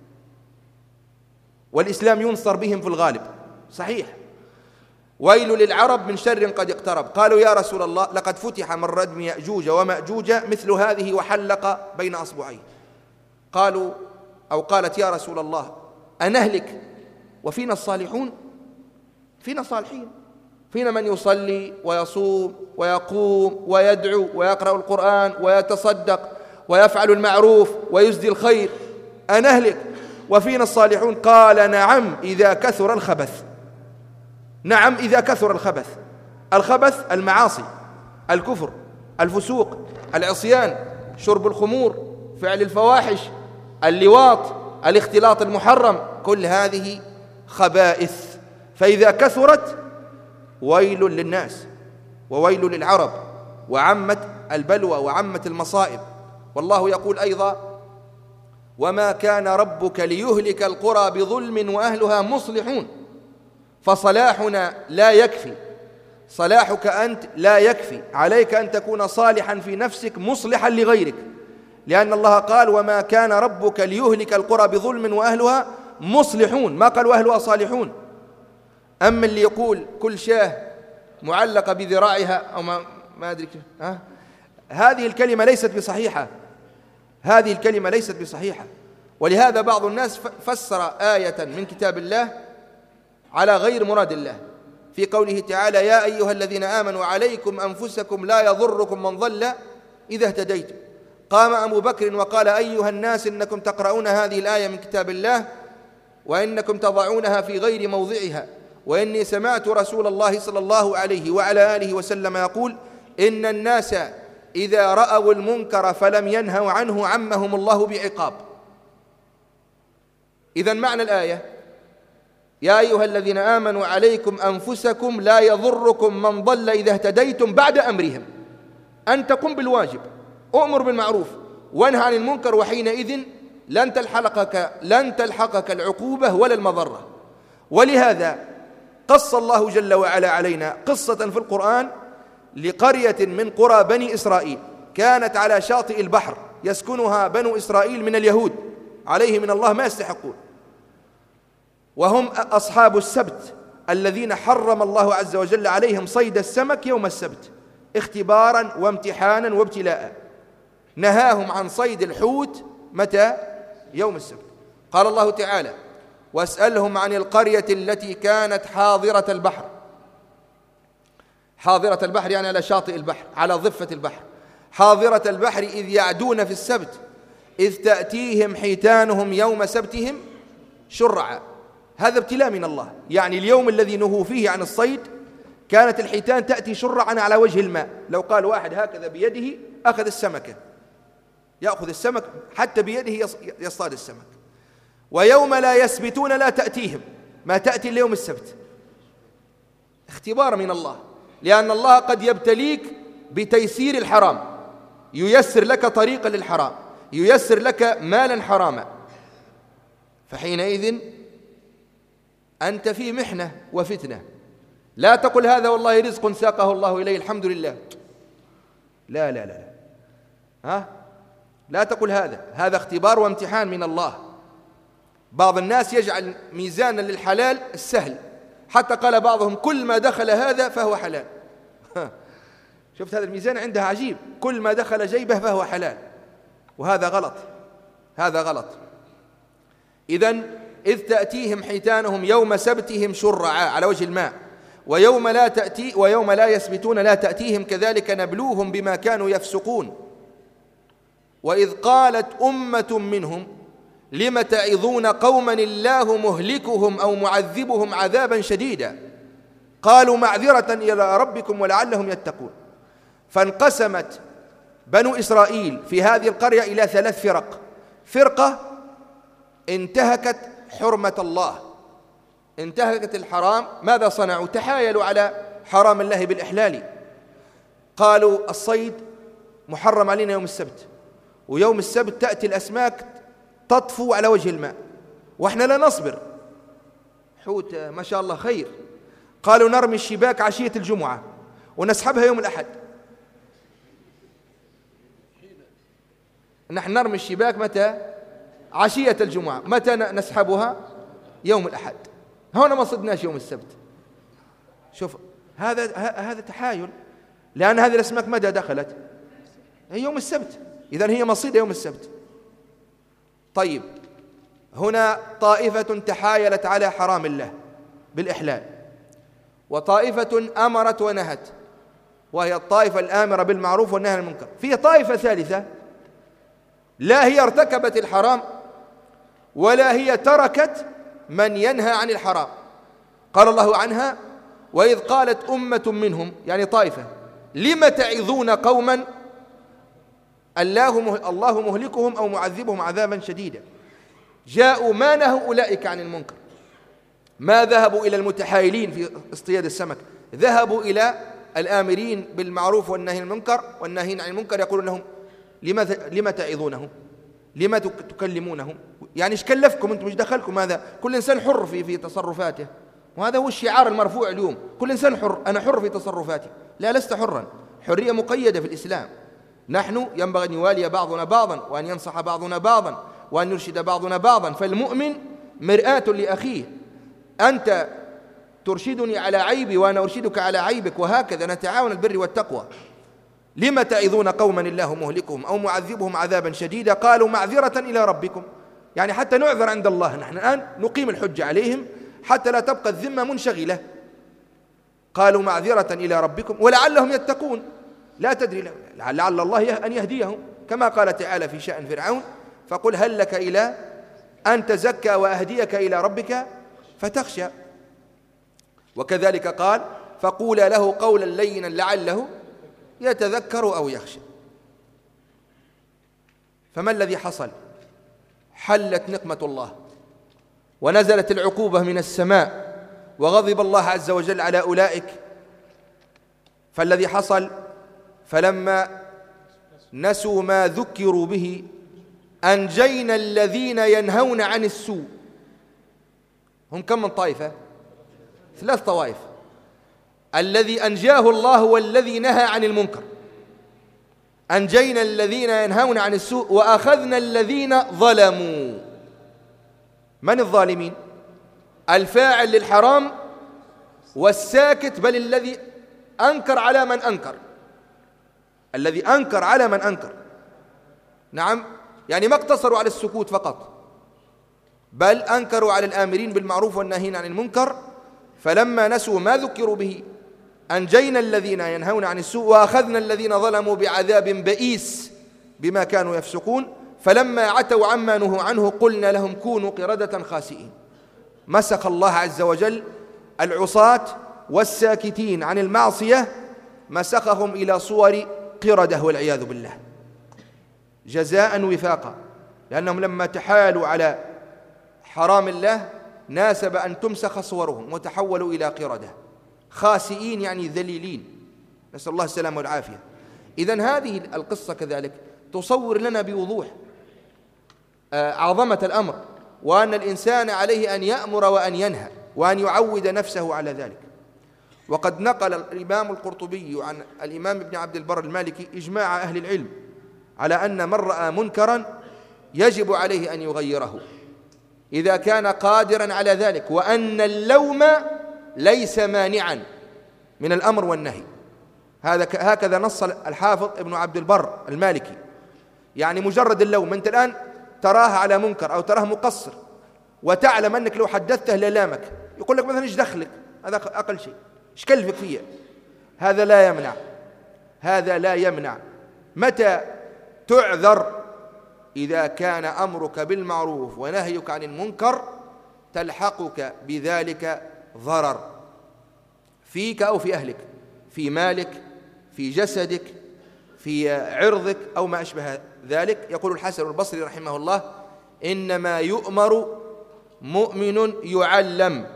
والإسلام ينصر بهم في الغالب. صحيح، ويل للعرب من شر قد اقترب. قالوا يا رسول الله لقد فتح من ردم يأجوج ومأجوج مثل هذه وحلق بين أصبعيه. قالوا أو قالت يا رسول الله أنهلك وفينا الصالحون؟ فينا صالحين، فينا من يصلي ويصوم ويقوم ويدعو ويقرأ القرآن ويتصدق ويفعل المعروف ويزدي الخير، أنهلك وفينا الصالحون؟ قال نعم إذا كثر الخبث. نعم إذا كثر الخبث. الخبث المعاصي، الكفر، الفسوق، العصيان، شرب الخمور، فعل الفواحش، اللواط، الاختلاط المحرم، كل هذه خبائث. فإذا كثرت ويل للناس وويل للعرب، وعمت البلوى وعمت المصائب. والله يقول أيضا وما كان ربك ليهلك القرى بظلم وأهلها مصلحون. فصلاحنا لا يكفي، صلاحك أنت لا يكفي، عليك أن تكون صالحا في نفسك مصلحا لغيرك، لأن الله قال وما كان ربك ليهلك القرى بظلم وأهلها مصلحون، ما قال وأهلها صالحون. أما اللي يقول كل شاه معلقة بذراعها أو ما أدري هذه الكلمة ليست بصحيحة، هذه الكلمة ليست بصحيحة. ولهذا بعض الناس فسر آية من كتاب الله على غير مراد الله في قوله تعالى يا أيها الذين آمنوا عليكم أنفسكم لا يضركم من ضل إذا اهتديتم. قام أبو بكر وقال أيها الناس إنكم تقرؤون هذه الآية من كتاب الله وإنكم تضعونها في غير موضعها، وإني سمعت رسول الله صلى الله عليه وعلى آله وسلم يقول إن الناس إذا رأوا المنكر فلم ينهوا عنه عمهم الله بعقاب. إذن معنى الآية يا أيها الذين آمنوا عليكم أنفسكم لا يضركم من ضل إذا اهتديتم بعد أمرهم، أن تقم بالواجب، أؤمر بالمعروف وانهى عن المنكر، وحينئذ لن تلحقك العقوبة ولا المضرة. ولهذا قص الله جل وعلا علينا قصة في القرآن لقرية من قرى بني إسرائيل كانت على شاطئ البحر يسكنها بنو إسرائيل من اليهود عليه من الله ما يستحقون، وهم أصحاب السبت الذين حرم الله عز وجل عليهم صيد السمك يوم السبت اختبارا وامتحانا وابتلاء، نهاهم عن صيد الحوت متى؟ يوم السبت. قال الله تعالى واسألهم عن القرية التي كانت حاضرة البحر، حاضرة البحر يعني على شاطئ البحر على ضفة البحر، حاضرة البحر إذ يعدون في السبت إذ تأتيهم حيتانهم يوم سبتهم شرعا. هذا ابتلاء من الله، يعني اليوم الذي نهوا فيه عن الصيد كانت الحيتان تأتي شرعا على وجه الماء، لو قال واحد هكذا بيده أخذ السمكة، يأخذ السمك حتى بيده يصطاد السمك. ويوم لا يسبتون لا تأتيهم، ما تأتي اليوم السبت، اختبار من الله، لأن الله قد يبتليك بتيسير الحرام، ييسر لك طريقا للحرام، ييسر لك مالا حراما، فحينئذ أنت في محنة وفتنة. لا تقل هذا والله رزق ساقه الله إليه الحمد لله، لا لا لا لا تقل هذا اختبار وامتحان من الله. بعض الناس يجعل ميزانا للحلال السهل، حتى قال بعضهم كل ما دخل هذا فهو حلال. شفت هذا الميزان عندها عجيب، كل ما دخل جيبه فهو حلال، وهذا غلط، هذا غلط. إذن إذ تأتيهم حيتانهم يوم سبتهم شرعا على وجه الماء ويوم لا يسبتون لا تأتيهم كذلك نبلوهم بما كانوا يفسقون. وإذ قالت أمة منهم لم تعظون قوما الله مهلكهم أو معذبهم عذابا شديدا قالوا معذرة إلى ربكم ولعلهم يتقون. فانقسمت بنو إسرائيل في هذه القرية إلى 3 فرق. فرقة انتهكت حرمة الله، انتهكت الحرام. ماذا صنعوا؟ تحايلوا على حرام الله بالإحلال، قالوا الصيد محرم علينا يوم السبت، ويوم السبت تأتي الأسماك تطفو على وجه الماء وإحنا لا نصبر، حوت ما شاء الله خير. قالوا نرمي الشباك عشية الجمعة ونسحبها يوم الأحد. نحن نرمي الشباك متى؟ عشية الجمعة. متى نسحبها؟ يوم الأحد. هنا ما صدناش يوم السبت. شوف هذا تحايل، لأن هذه الأسماك متى دخلت؟ هي يوم السبت، إذن هي مصيدة يوم السبت. طيب هنا طائفة تحايلت على حرام الله بالإحلال، وطائفة أمرت ونهت، وهي الطائفة الآمرة بالمعروف والنهي عن المنكر. في طائفة ثالثة لا هي ارتكبت الحرام ولا هي تركت من ينهى عن الحرام. قال الله عنها وإذ قالت أمة منهم، يعني طائفة، لم تعظون قوما الله مهلكهم أو معذبهم عذابا شديدا. جاءوا ما نهوا أولئك عن المنكر، ما ذهبوا إلى المتحايلين في اصطياد السمك، ذهبوا إلى الآمرين بالمعروف والنهي عن المنكر والناهين عن المنكر، يقولون لهم لما تعظونهم، لما تكلمونهم، يعني ايش كلفكم انتم، ايش دخلكم؟ هذا كل انسان حر في تصرفاته، وهذا هو الشعار المرفوع اليوم. كل إنسان حر، أنا حر في تصرفاتي. لا، لست حرا. حرية مقيدة في الإسلام. نحن ينبغي أن يوالي بعضنا بعضا، وأن ينصح بعضنا بعضا، وأن يرشد بعضنا بعضا. فالمؤمن مرآة لأخيه، أنت ترشدني على عيبي وأنا أرشدك على عيبك، وهكذا نتعاون البر والتقوى. لم تعظون قوما الله مهلكهم أو معذبهم عذابا شديدا قالوا معذرة إلى ربكم، يعني حتى نعذر عند الله. نحن الآن نقيم الحجة عليهم حتى لا تبقى الذمة منشغلة. قالوا معذرة إلى ربكم ولعلهم يتقون، لا تدري، لعل الله أن يهديهم، كما قال تعالى في شأن فرعون: فقل هل لك إلى أن تزكى وأهديك إلى ربك فتخشى. وكذلك قال: فقولا له قولا لينا لعله يتذكر أو يخشى. فما الذي حصل؟ حلت نقمة الله ونزلت العقوبة من السماء وغضب الله عز وجل على أولئك. فالذي حصل: فلما نسوا ما ذكروا به أنجينا الذين ينهون عن السوء. هم كم من طائفة؟ 3 طوائف. الذي أنجاه الله والذي نهى عن المنكر. أنجينا الذين ينهون عن السوء وأخذنا الذين ظلموا. من الظالمين؟ الفاعل للحرام والساكت، بل الذي أنكر على من أنكر، الذي أنكر على من أنكر. نعم، يعني ما اقتصروا على السكوت فقط، بل أنكروا على الآمرين بالمعروف والناهين عن المنكر. فلما نسوا ما ذكروا به أنجينا الذين ينهون عن السوء وأخذنا الذين ظلموا بعذاب بئيس بما كانوا يفسقون. فلما عتوا عما نهوا عنه قلنا لهم كونوا قردة خاسئين. مسخ الله عز وجل العصاة والساكتين عن المعصية، مسخهم إلى صور قردة والعياذ بالله، جزاء وفاقا، لأنهم لما تحالوا على حرام الله ناسب أن تمسخ صورهم وتحولوا إلى قردة خاسئين، يعني ذليلين، نسأل الله السلامة والعافية. إذن هذه القصة كذلك تصور لنا بوضوح عظمة الأمر، وأن الإنسان عليه أن يأمر وأن ينهى وأن يعود نفسه على ذلك. وقد نقل الإمام القرطبي عن الإمام ابن عبد البر المالكي إجماع أهل العلم على أن من رأى منكرا يجب عليه أن يغيره إذا كان قادرا على ذلك، وأن اللوم ليس مانعا من الأمر والنهي. هكذا نص الحافظ ابن عبد البر المالكي. يعني مجرد اللوم، أنت الآن تراه على منكر أو تراه مقصر وتعلم أنك لو حدثته للامك، يقول لك مثلا إيش دخلك، هذا أقل شيء، إيش كلفك فيه، هذا لا يمنع، هذا لا يمنع. متى تعذر؟ إذا كان أمرك بالمعروف ونهيك عن المنكر تلحقك بذلك ضرر فيك أو في أهلك، في مالك، في جسدك، في عرضك أو ما أشبه ذلك. يقول الحسن البصري رحمه الله: إنما يؤمر مؤمن يعلم.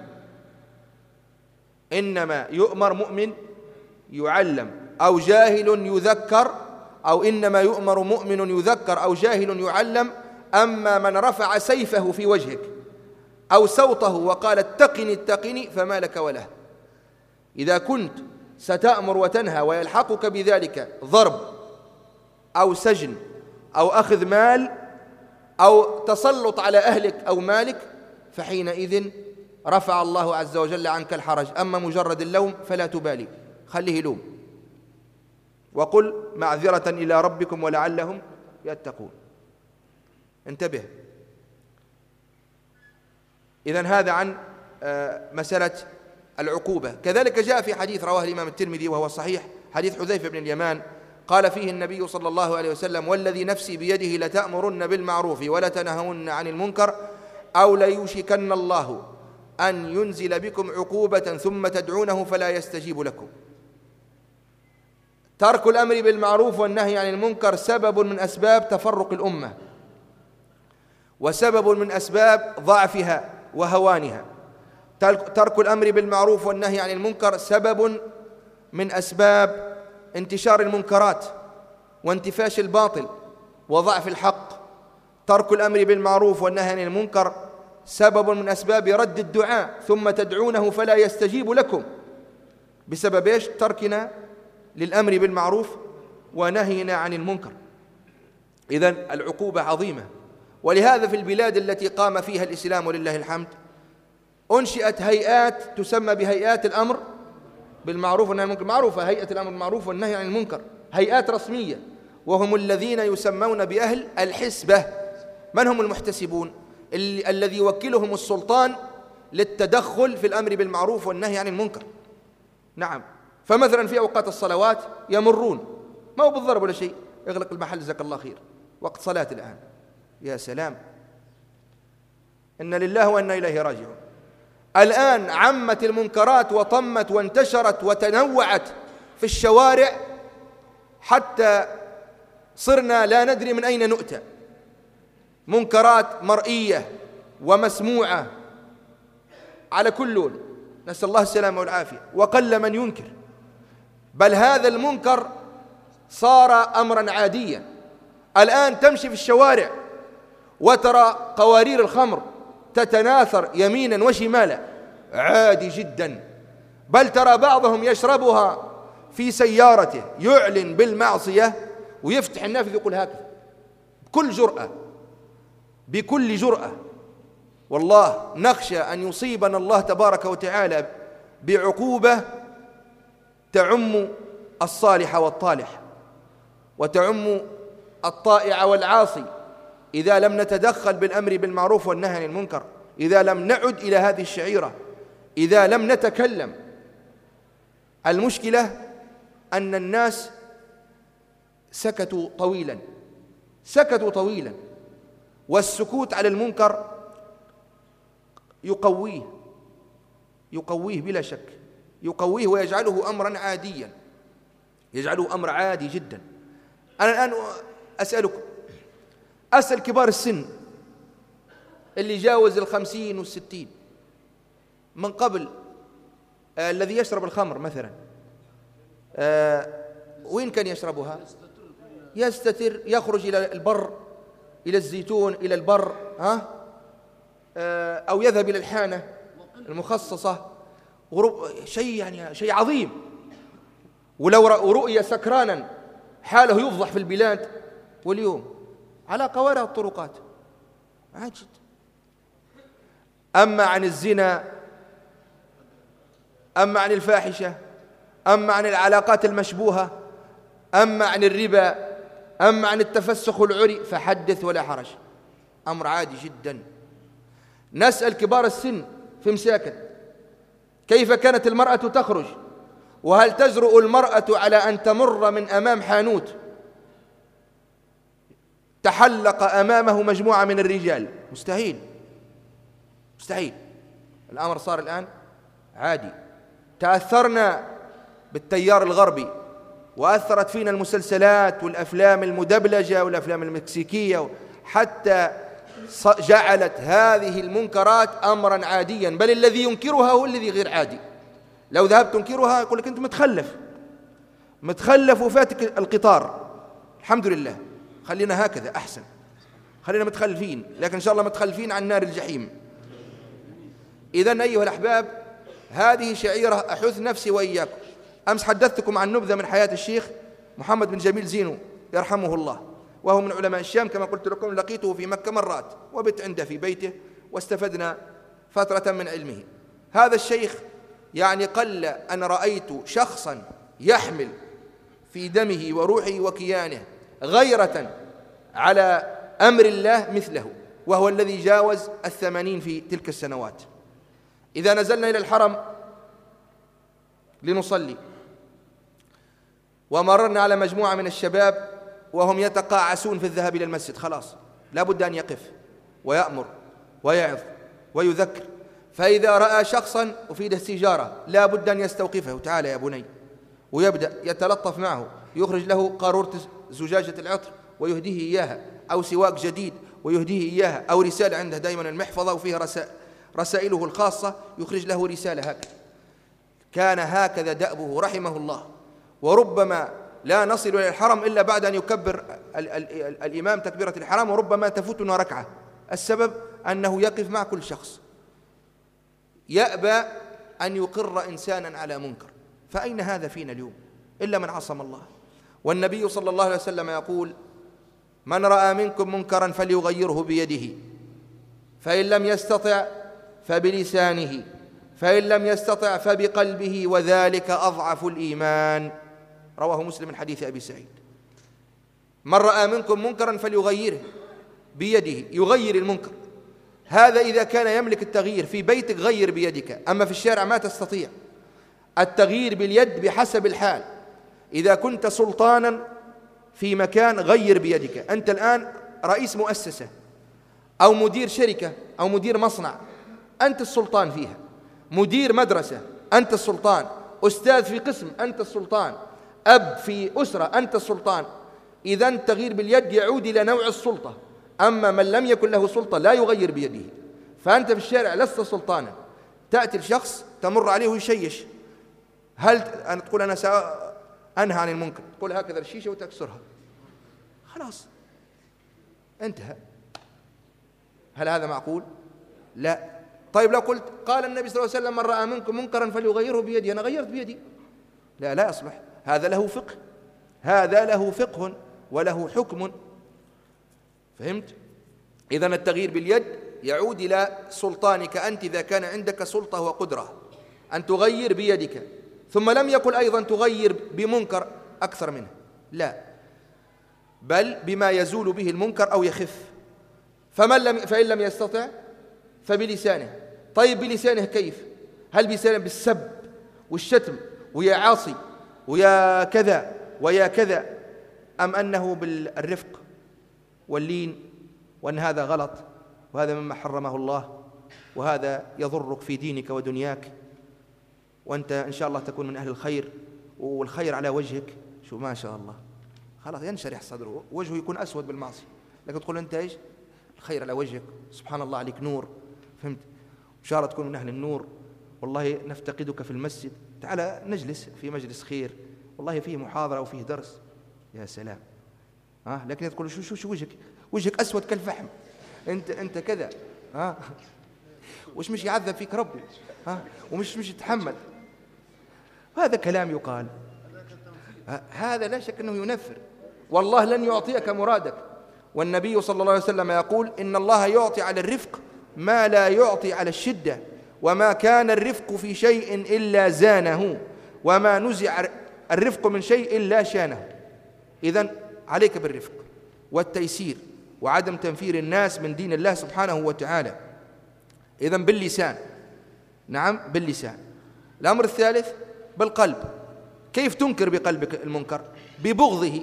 إنما يؤمر مؤمن يعلم أو جاهل يذكر، أو إنما يؤمر مؤمن يذكر أو جاهل يعلم. أما من رفع سيفه في وجهك أو صوته وقال اتقني اتقني فما لك وله. إذا كنت ستأمر وتنهى ويلحقك بذلك ضرب أو سجن أو أخذ مال أو تسلط على أهلك أو مالك، فحينئذ رفع الله عز وجل عنك الحرج. أما مجرد اللوم فلا تبالي، خليه لوم، وقل معذرة إلى ربكم ولعلهم يتقون. انتبه. إذن هذا عن مسألة العقوبة. كذلك جاء في حديث رواه الإمام الترمذي وهو صحيح، حديث حذيفة بن اليمان قال فيه النبي صلى الله عليه وسلم: والذي نفسي بيده لتأمرن بالمعروف ولتنهون عن المنكر أو ليوشكن الله أن ينزل بكم عقوبة ثم تدعونه فلا يستجيب لكم. ترك الأمر بالمعروف والنهي عن المنكر سبب من أسباب تفرق الأمة، وسبب من أسباب ضعفها وهوانها. ترك الأمر بالمعروف والنهي عن المنكر سبب من أسباب انتشار المنكرات وانتفاش الباطل وضعف الحق. ترك الأمر بالمعروف والنهي عن المنكر سبب من أسباب رد الدعاء، ثم تدعونه فلا يستجيب لكم بسبب إيش؟ تركنا للأمر بالمعروف ونهينا عن المنكر. إذن العقوبة عظيمة. ولهذا في البلاد التي قام فيها الإسلام ولله الحمد أنشئت هيئات تسمى بهيئات الأمر بالمعروف والنهي عن المنكر. معروفة هيئة الأمر بالمعروف والنهي عن المنكر، هيئات رسمية، وهم الذين يسمون بأهل الحسبة. من هم المحتسبون؟ الذي يوكلهم السلطان للتدخل في الأمر بالمعروف والنهي عن المنكر. نعم، فمثلا في أوقات الصلوات يمرون، ما هو بالضرب ولا شيء، اغلق المحل جزاك الله خير، وقت صلاة الآن، يا سلام، إن لله وإنا إليه راجعون. الآن عمت المنكرات وطمت وانتشرت وتنوعت في الشوارع حتى صرنا لا ندري من أين نؤتى. منكرات مرئية ومسموعة على كل لون، نسأل الله السلامة والعافية، وقل من ينكر. بل هذا المنكر صار أمرا عاديا. الآن تمشي في الشوارع وترى قوارير الخمر تتناثر يمينا وشمالا، عادي جدا. بل ترى بعضهم يشربها في سيارته، يعلن بالمعصية ويفتح النافذة يقول هكذا بكل جرأة، بكل جرأة. والله نخشى أن يصيبنا الله تبارك وتعالى بعقوبة تعم الصالح والطالح، وتعم الطائع والعاصي، إذا لم نتدخل بالأمر بالمعروف والنهي عن المنكر، إذا لم نعد إلى هذه الشعيرة، إذا لم نتكلم. المشكلة أن الناس سكتوا طويلا، والسكوت على المنكر يقويه بلا شك، يقويه ويجعله أمرا عاديا، يجعله أمر عادي جدا. أنا الآن أسألكم، أسأل كبار السن اللي جاوز 50 و60 من قبل، الذي يشرب الخمر مثلا وين كان يشربها؟ يستتر، يخرج إلى البر، إلى الزيتون، إلى البر، أو يذهب إلى الحانة المخصصة، شيء عظيم. ولو رؤي سكرانا حاله يفضح في البلاد، واليوم على قوارع الطرقات عاجد. أما عن الزنا، أما عن الفاحشة، أما عن العلاقات المشبوهة، أما عن الربا، أما عن التفسخ العري، فحدث ولا حرج، أمر عادي جدا. نسأل كبار السن في مساكن كيف كانت المرأة تخرج، وهل تجرؤ المرأة على أن تمر من أمام حانوت تحلق أمامه مجموعة من الرجال؟ مستحيل. الأمر صار الآن عادي. تأثرنا بالتيار الغربي، وأثرت فينا المسلسلات والأفلام المدبلجة والأفلام المكسيكية، حتى جعلت هذه المنكرات أمرا عاديا، بل الذي ينكرها هو الذي غير عادي. لو ذهبت تنكرها يقول لك أنت متخلف وفاتك القطار. الحمد لله، خلينا هكذا أحسن، خلينا متخلفين، لكن إن شاء الله متخلفين عن نار الجحيم. إذن أيها الأحباب، هذه شعيرة أحث نفسي وإياكم. أمس حدثتكم عن نبذة من حياة الشيخ محمد بن جميل زينو يرحمه الله، وهو من علماء الشام كما قلت لكم، لقيته في مكة مرات وبت عنده في بيته واستفدنا فترة من علمه. هذا الشيخ يعني قل أن رأيت شخصا يحمل في دمه وروحه وكيانه غيرة على أمر الله مثله، وهو الذي جاوز 80 في تلك السنوات. إذا نزلنا إلى الحرم لنصلي ومررنا على مجموعة من الشباب وهم يتقاعسون في الذهاب إلى المسجد، خلاص لا بد أن يقف ويأمر ويعظ ويذكر. فإذا رأى شخصا وفي يده سيجارة لا بد أن يستوقفه، تعال يا بني، ويبدأ يتلطف معه، يخرج له قارورة زجاجة العطر ويهديه إياها، أو سواك جديد ويهديه إياها، أو رسالة عنده دائما المحفظة وفيها رسائله الخاصة، يخرج له رسالة هكذا. كان هكذا دأبه رحمه الله. وربما لا نصل إلى الحرم إلا بعد أن يكبر الإمام تكبيرة الحرام، وربما تفوتنا ركعة. السبب أنه يقف مع كل شخص. يأبى أن يقر إنسانا على منكر، فأين هذا فينا اليوم إلا من عصم الله؟ والنبي صلى الله عليه وسلم يقول: من رأى منكم منكرا فليغيره بيده، فإن لم يستطع فبلسانه، فإن لم يستطع فبقلبه، وذلك أضعف الإيمان. رواه مسلم من حديث أبي سعيد. من رأى منكم منكرا فليغيره بيده، يغير المنكر. هذا إذا كان يملك التغيير. في بيتك غير بيدك، أما في الشارع ما تستطيع. التغيير باليد بحسب الحال. إذا كنت سلطانا في مكان غير بيدك. أنت الآن رئيس مؤسسة أو مدير شركة أو مدير مصنع، أنت السلطان فيها. مدير مدرسة، أنت السلطان. أستاذ في قسم، أنت السلطان. أب في أسرة، أنت السلطان. إذن التغيير باليد يعود إلى نوع السلطة. أما من لم يكن له سلطة لا يغير بيده. فأنت في الشارع لست سلطانا. تأتي الشخص تمر عليه ويشيش، هل تقول أنا سأنهى عن المنكر؟ تقول هكذا الشيشة وتكسرها، خلاص انتهى. هل هذا معقول؟ لا. طيب لو قلت قال النبي صلى الله عليه وسلم: من رأى منكم منكرا فليغيره بيدي، أنا غيرت بيدي، لا يصلح. هذا له فقه، هذا له فقه وله حكم. فهمت؟ إذن التغيير باليد يعود إلى سلطانك أنت، إذا كان عندك سلطة وقدرة أن تغير بيدك. ثم لم يقل أيضا تغير بمنكر أكثر منه، لا، بل بما يزول به المنكر أو يخف. فإن لم يستطع فبلسانه. طيب بلسانه كيف؟ هل بلسانه بالسب والشتم ويا عاصي ويا كذا ويا كذا، أم أنه بالرفق واللين، وأن هذا غلط وهذا مما حرمه الله وهذا يضرك في دينك ودنياك، وأنت إن شاء الله تكون من أهل الخير والخير على وجهك؟ شو ما شاء الله، خلاص ينشرح صدره، وجهه يكون أسود بالمعصية، لكن تقول أنت إيش؟ الخير على وجهك، سبحان الله عليك نور. فهمت؟ إن شاء الله تكون من أهل النور، والله نفتقدك في المسجد، تعال نجلس في مجلس خير، والله فيه محاضرة وفيه درس. يا سلام. لكن تقول شو وجهك أسود كالفحم، أنت كذا. وش مش يعذب فيك ربي؟ ومش يتحمل. هذا كلام يقال، هذا لا شك أنه ينفر، والله لن يعطيك مرادك. والنبي صلى الله عليه وسلم يقول: إن الله يعطي على الرفق ما لا يعطي على الشدة، وما كان الرفق في شيء إلا زانه، وما نزع الرفق من شيء إلا شانه. إذن عليك بالرفق والتيسير وعدم تنفير الناس من دين الله سبحانه وتعالى. إذن باللسان، نعم باللسان. الأمر الثالث بالقلب. كيف تنكر بقلبك المنكر؟ ببغضه.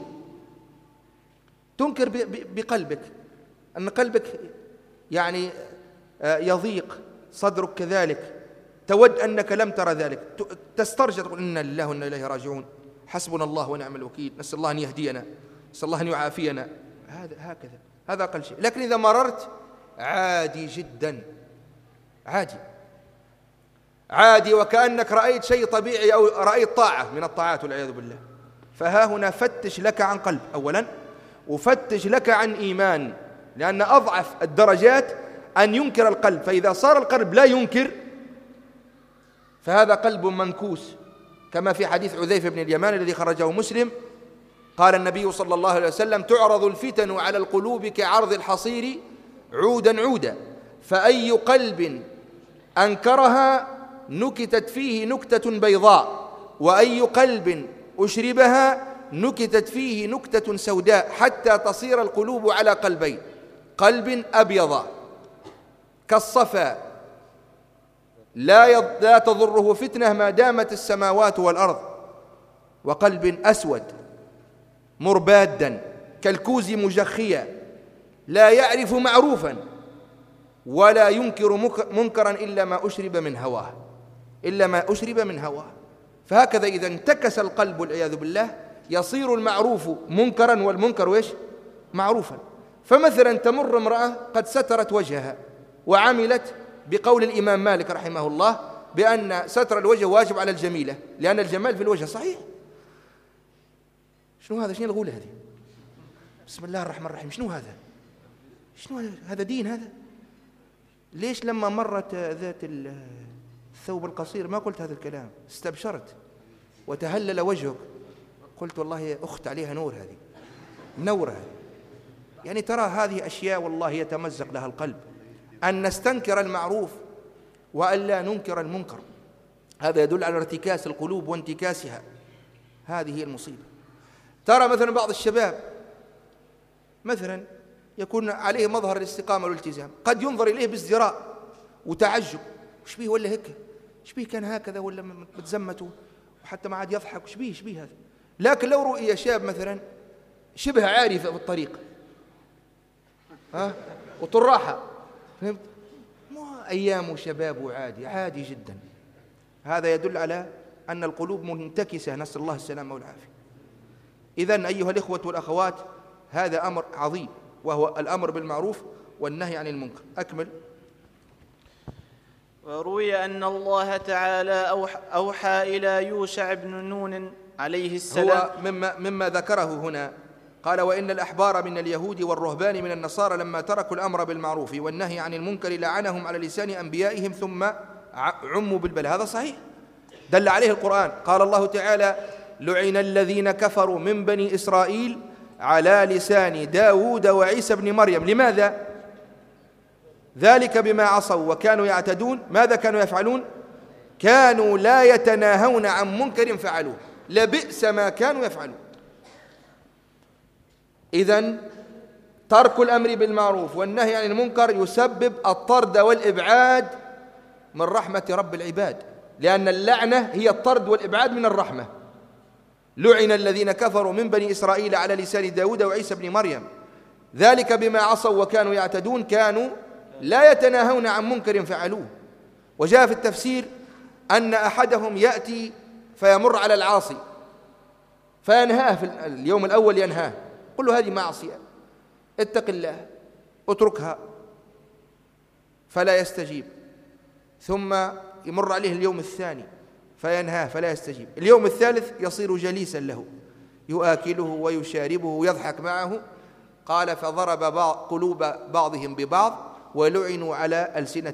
تنكر بقلبك، أن قلبك يعني يضيق، صدرك كذلك، تود أنك لم ترى ذلك، تسترجع تقول: إنا لله وإنا إليه راجعون، حسبنا الله ونعم الوكيل، نسأل الله أن يهدينا، نسأل الله أن يعافينا. هكذا، هذا أقل شيء. لكن إذا مررت عادي جدا، عادي وكأنك رأيت شيء طبيعي أو رأيت طاعة من الطاعات والعياذ بالله. فها هنا فتش لك عن قلب أولا، وفتش لك عن إيمان، لأن أضعف الدرجات أن ينكر القلب. فإذا صار القلب لا ينكر فهذا قلب منكوس، كما في حديث حذيفة بن اليمان الذي خرجه مسلم. قال النبي صلى الله عليه وسلم: تعرض الفتن على القلوب كعرض الحصير عودا عودا، فأي قلب أنكرها نكتت فيه نكتة بيضاء، وأي قلب أشربها نكتت فيه نكتة سوداء، حتى تصير القلوب على قلبين: قلب أبيض كالصفا لا تضره فتنة ما دامت السماوات والأرض، وقلب أسود مربادا كالكوز مجخيا لا يعرف معروفا ولا ينكر منكرا إلا ما أشرب من هواه. فهكذا إذا انتكس القلب والعياذ بالله يصير المعروف منكرا والمنكر وإيش؟ معروفا. فمثلا تمر امرأة قد سترت وجهها وعملت بقول الإمام مالك رحمه الله بأن ستر الوجه واجب على الجميلة، لأن الجمال في الوجه صحيح. شنو هذا؟ شنو الغولة هذه؟ بسم الله الرحمن الرحيم، شنو هذا؟ شنو هذا دين؟ ليش لما مرت ذات الثوب القصير ما قلت هذا الكلام؟ استبشرت وتهلل وجهك، قلت والله أخت عليها نور، هذه منورة هذه. يعني ترى هذه أشياء والله يتمزق لها القلب، أن نستنكر المعروف وأن لا ننكر المنكر، هذا يدل على ارتكاس القلوب وانتكاسها، هذه هي المصيبة. ترى مثلا بعض الشباب مثلا يكون عليه مظهر الاستقامة والالتزام، قد ينظر إليه بازدراء وتعجب، وش بيه ولا هيك، وش بيه كان هكذا ولا متزمته وحتى ما عاد يضحك، وش بيه هذا. لكن لو رؤي شاب مثلا شبه عاري في الطريق وطراحة، فهمت، ما أيام شباب عادي جدا، هذا يدل على أن القلوب منتكسة، نسأل الله السلامة والعافية. إذن أيها الإخوة والأخوات، هذا أمر عظيم، وهو الأمر بالمعروف والنهي عن المنكر. أكمل. وروي أن الله تعالى أوحى إلى يوشع بن نون عليه السلام، هو مما ذكره هنا، قال: وإن الأحبار من اليهود والرهبان من النصارى لما تركوا الأمر بالمعروف والنهي عن المنكر لعنهم على لسان أنبيائهم ثم عموا بالبلاء. هذا صحيح، دل عليه القرآن. قال الله تعالى: لعن الذين كفروا من بني إسرائيل على لسان داود وعيسى بن مريم. لماذا؟ ذلك بما عصوا وكانوا يعتدون. ماذا كانوا يفعلون؟ كانوا لا يتناهون عن منكر فعلوه، لبئس ما كانوا يفعلون. إذن ترك الأمر بالمعروف والنهي عن المنكر يسبب الطرد والإبعاد من رحمة رب العباد، لأن اللعنة هي الطرد والإبعاد من الرحمة. لعن الذين كفروا من بني إسرائيل على لسان داود وعيسى بن مريم ذلك بما عصوا وكانوا يعتدون، كانوا لا يتناهون عن منكر فعلوه. وجاء في التفسير أن أحدهم يأتي فيمر على العاصي فينهاه في اليوم الأول، ينهاه، قل له هذه معصية، اتق الله، اتركها، فلا يستجيب. ثم يمر عليه اليوم الثاني فينهاه فلا يستجيب. اليوم الثالث يصير جليسا له، يؤكله ويشاربه ويضحك معه. قال: فضرب قلوب بعضهم ببعض ولعنوا على ألسنة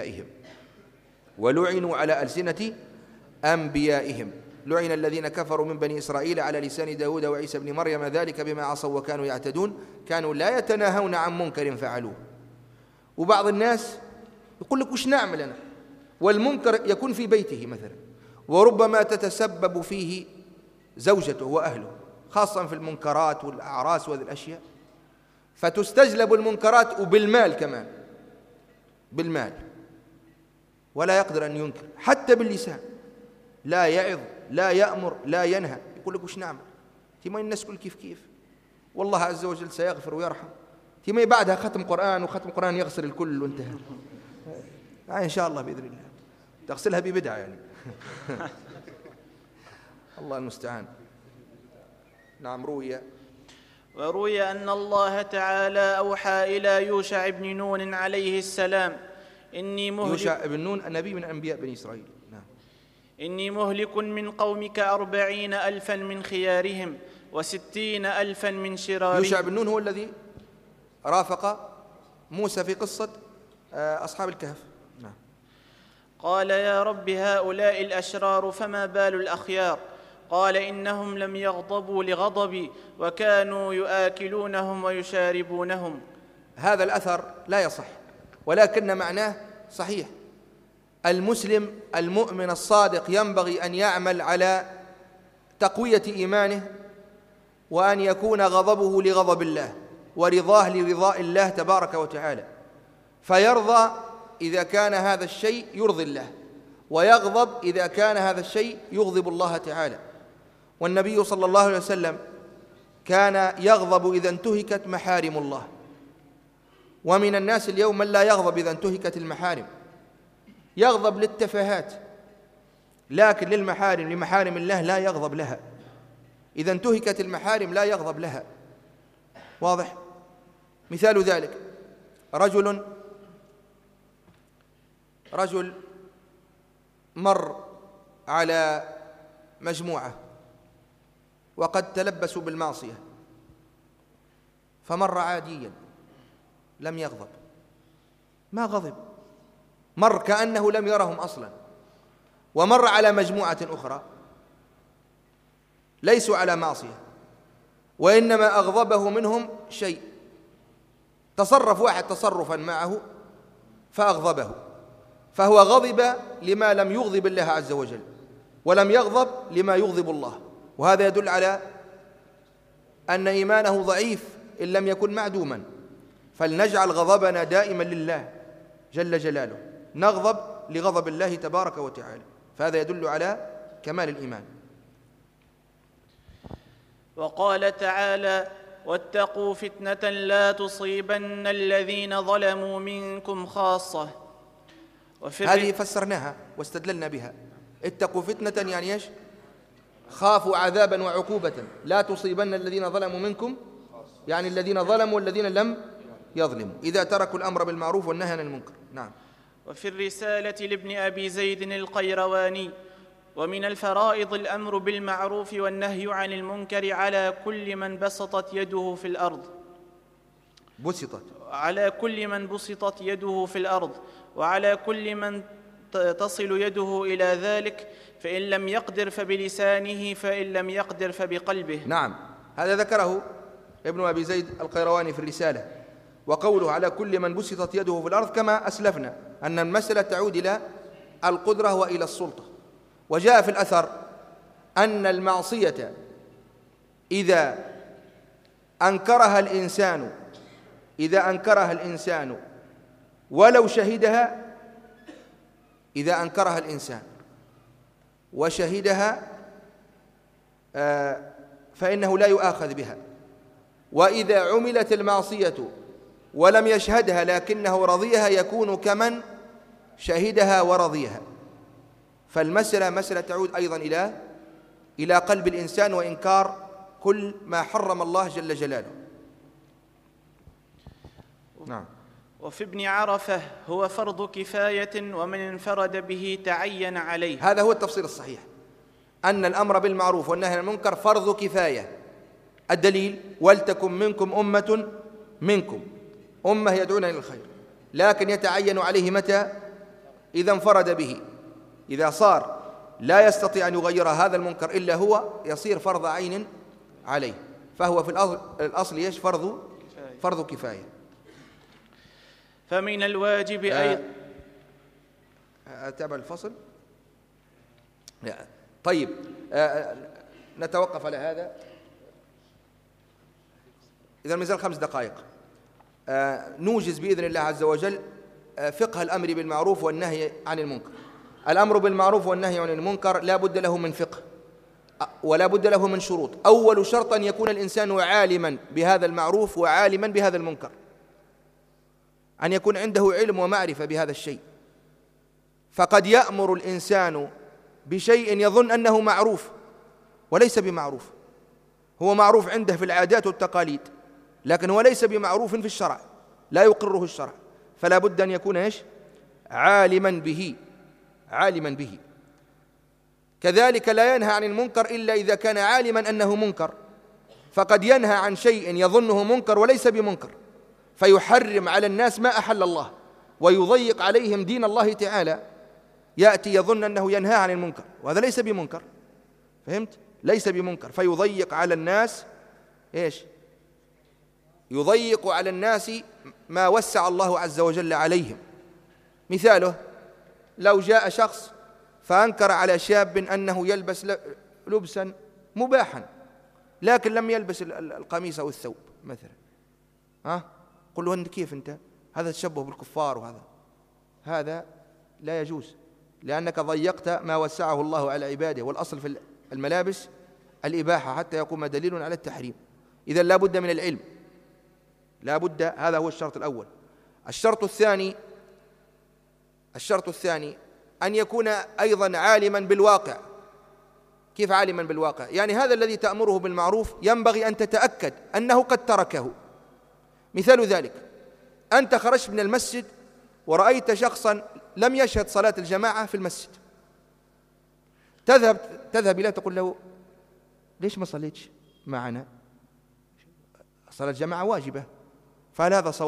أنبيائهم. لعن الذين كفروا من بني إسرائيل على لسان داود وعيسى بن مريم ذلك بما عصوا وكانوا يعتدون، كانوا لا يتناهون عن منكر فعلوه. وبعض الناس يقول لك: وش نعمل أنا؟ والمنكر يكون في بيته مثلا، وربما تتسبب فيه زوجته وأهله، خاصة في المنكرات والأعراس وهذه الأشياء، فتستجلب المنكرات وبالمال كمان، بالمال، ولا يقدر أن ينكر حتى باللسان، لا يعظ لا يأمر لا ينهى. يقول لك: وش نعمل؟ تيمين الناس كل كيف والله عز وجل سيغفر ويرحم. تيمين بعدها ختم قرآن يغسل الكل وانتهى. إن شاء الله بإذن الله تغسلها ببدعة يعني. الله المستعان. نعم. وروي أن الله تعالى أوحى إلى يوشع بن نون عليه السلام: يوشع بن نون النبي من أنبياء بني إسرائيل. نعم. إني مهلك من قومك 40,000 من خيارهم 60,000 من شرارهم. يوشع بن نون هو الذي رافق موسى في قصة أصحاب الكهف. نعم. قال: يا رب، هؤلاء الأشرار فما بال الأخيار؟ قال: إنهم لم يغضبوا لغضبي وكانوا يؤكلونهم ويشاربونهم. هذا الأثر لا يصح، ولكن معناه صحيح. المسلم المؤمن الصادق ينبغي أن يعمل على تقوية إيمانه، وأن يكون غضبه لغضب الله ورضاه لرضاء الله تبارك وتعالى، فيرضى إذا كان هذا الشيء يرضي الله، ويغضب إذا كان هذا الشيء يغضب الله تعالى. والنبي صلى الله عليه وسلم كان يغضب إذا انتهكت محارم الله، ومن الناس اليوم من لا يغضب إذا انتهكت المحارم، يغضب للتفاهات، لكن لمحارم الله لا يغضب لها. إذا انتهكت المحارم لا يغضب لها. واضح؟ مثال ذلك رجل مر على مجموعة وقد تلبسوا بالمعصية، فمر عاديا لم يغضب، ما غضب، مر كأنه لم يرهم أصلا، ومر على مجموعة أخرى ليسوا على معصية، وإنما أغضبه منهم شيء، تصرف واحد تصرفا معه فأغضبه، فهو غضب لما لم يغضب الله عز وجل، ولم يغضب لما يغضب الله. وهذا يدل على أن إيمانه ضعيف إن لم يكن معدوما. فلنجعل غضبنا دائما لله جل جلاله، نغضب لغضب الله تبارك وتعالى، فهذا يدل على كمال الإيمان. وقال تعالى: واتقوا فتنة لا تصيبن الذين ظلموا منكم خاصة. هذه فسرناها واستدللنا بها. اتقوا فتنة يعني ايش؟ خافوا عذابا وعقوبة لا تصيبن الذين ظلموا منكم، يعني الذين ظلموا والذين لم يظلموا، إذا تركوا الأمر بالمعروف والنهي عن المنكر. نعم. وفي الرسالة لابن أبي زيد القيرواني: ومن الفرائض الأمر بالمعروف والنهي عن المنكر على كل من بسطت يده في الأرض، على كل من بسطت يده في الأرض، وعلى كل من تصل يده إلى ذلك، فإن لم يقدر فبلسانه، فإن لم يقدر فبقلبه. نعم، هذا ذكره ابن أبي زيد القيرواني في الرسالة. وقوله على كل من بسطت يده في الأرض كما أسلفنا أن المسألة تعود إلى القدرة وإلى السلطة. وجاء في الأثر أن المعصية إذا أنكرها الإنسان ولو شهدها، إذا أنكرها الإنسان وشهدها فإنه لا يؤاخذ بها، وإذا عملت المعصية ولم يشهدها لكنه رضيها يكون كمن شهدها ورضيها. فالمسألة مسألة تعود أيضا إلى قلب الإنسان وإنكار كل ما حرم الله جل جلاله. نعم. وفي ابن عرفة: هو فرض كفاية ومن انفرد به تعين عليه. هذا هو التفسير الصحيح، أن الأمر بالمعروف والنهي عن المنكر فرض كفاية. الدليل: ولتكن منكم أمة يدعون إلى الخير، لكن يتعين عليه متى؟ إذا انفرد به. إذا صار لا يستطيع أن يغير هذا المنكر إلا هو، يصير فرض عين عليه، فهو في الأصل ايش؟ فرض كفاية. فمن الواجب أيضا أتابع الفصل. طيب، نتوقف على هذا. إذا مازال 5 دقائق. نوجز بإذن الله عز وجل فقه الأمر بالمعروف والنهي عن المنكر. الأمر بالمعروف والنهي عن المنكر لا بد له من فقه ولا بد له من شروط. أول شرط أن يكون الإنسان عالما بهذا المعروف وعالما بهذا المنكر، أن يكون عنده علم ومعرفة بهذا الشيء. فقد يأمر الإنسان بشيء يظن أنه معروف وليس بمعروف، هو معروف عنده في العادات والتقاليد، لكن هو ليس بمعروف في الشرع، لا يقره الشرع، فلا بد أن يكون إيش؟ عالما به. كذلك لا ينهى عن المنكر إلا إذا كان عالما أنه منكر، فقد ينهى عن شيء يظنه منكر وليس بمنكر، فيحرم على الناس ما أحل الله ويضيق عليهم دين الله تعالى، يأتي يظن أنه ينهى عن المنكر وهذا ليس بمنكر. فهمت؟ ليس بمنكر، فيضيق على الناس إيش؟ يضيق على الناس ما وسع الله عز وجل عليهم. مثاله: لو جاء شخص فأنكر على شاب أنه يلبس لبسا مباحا لكن لم يلبس القميص أو الثوب مثلا، قل له: كيف أنت؟ هذا تشبه بالكفار، هذا لا يجوز، لأنك ضيقت ما وسعه الله على عباده، والأصل في الملابس الإباحة حتى يقوم دليل على التحريم. إذن لا بد من العلم، لا بد، هذا هو الشرط الأول. الشرط الثاني أن يكون أيضا عالما بالواقع. كيف عالما بالواقع؟ يعني هذا الذي تأمره بالمعروف ينبغي أن تتأكد أنه قد تركه. مثال ذلك: أنت خرجت من المسجد ورأيت شخصا لم يشهد صلاة الجماعة في المسجد، تذهب إليه تقول له: ليش ما صليتش معنا؟ صلاة الجماعة واجبة. فهل هذا صواب؟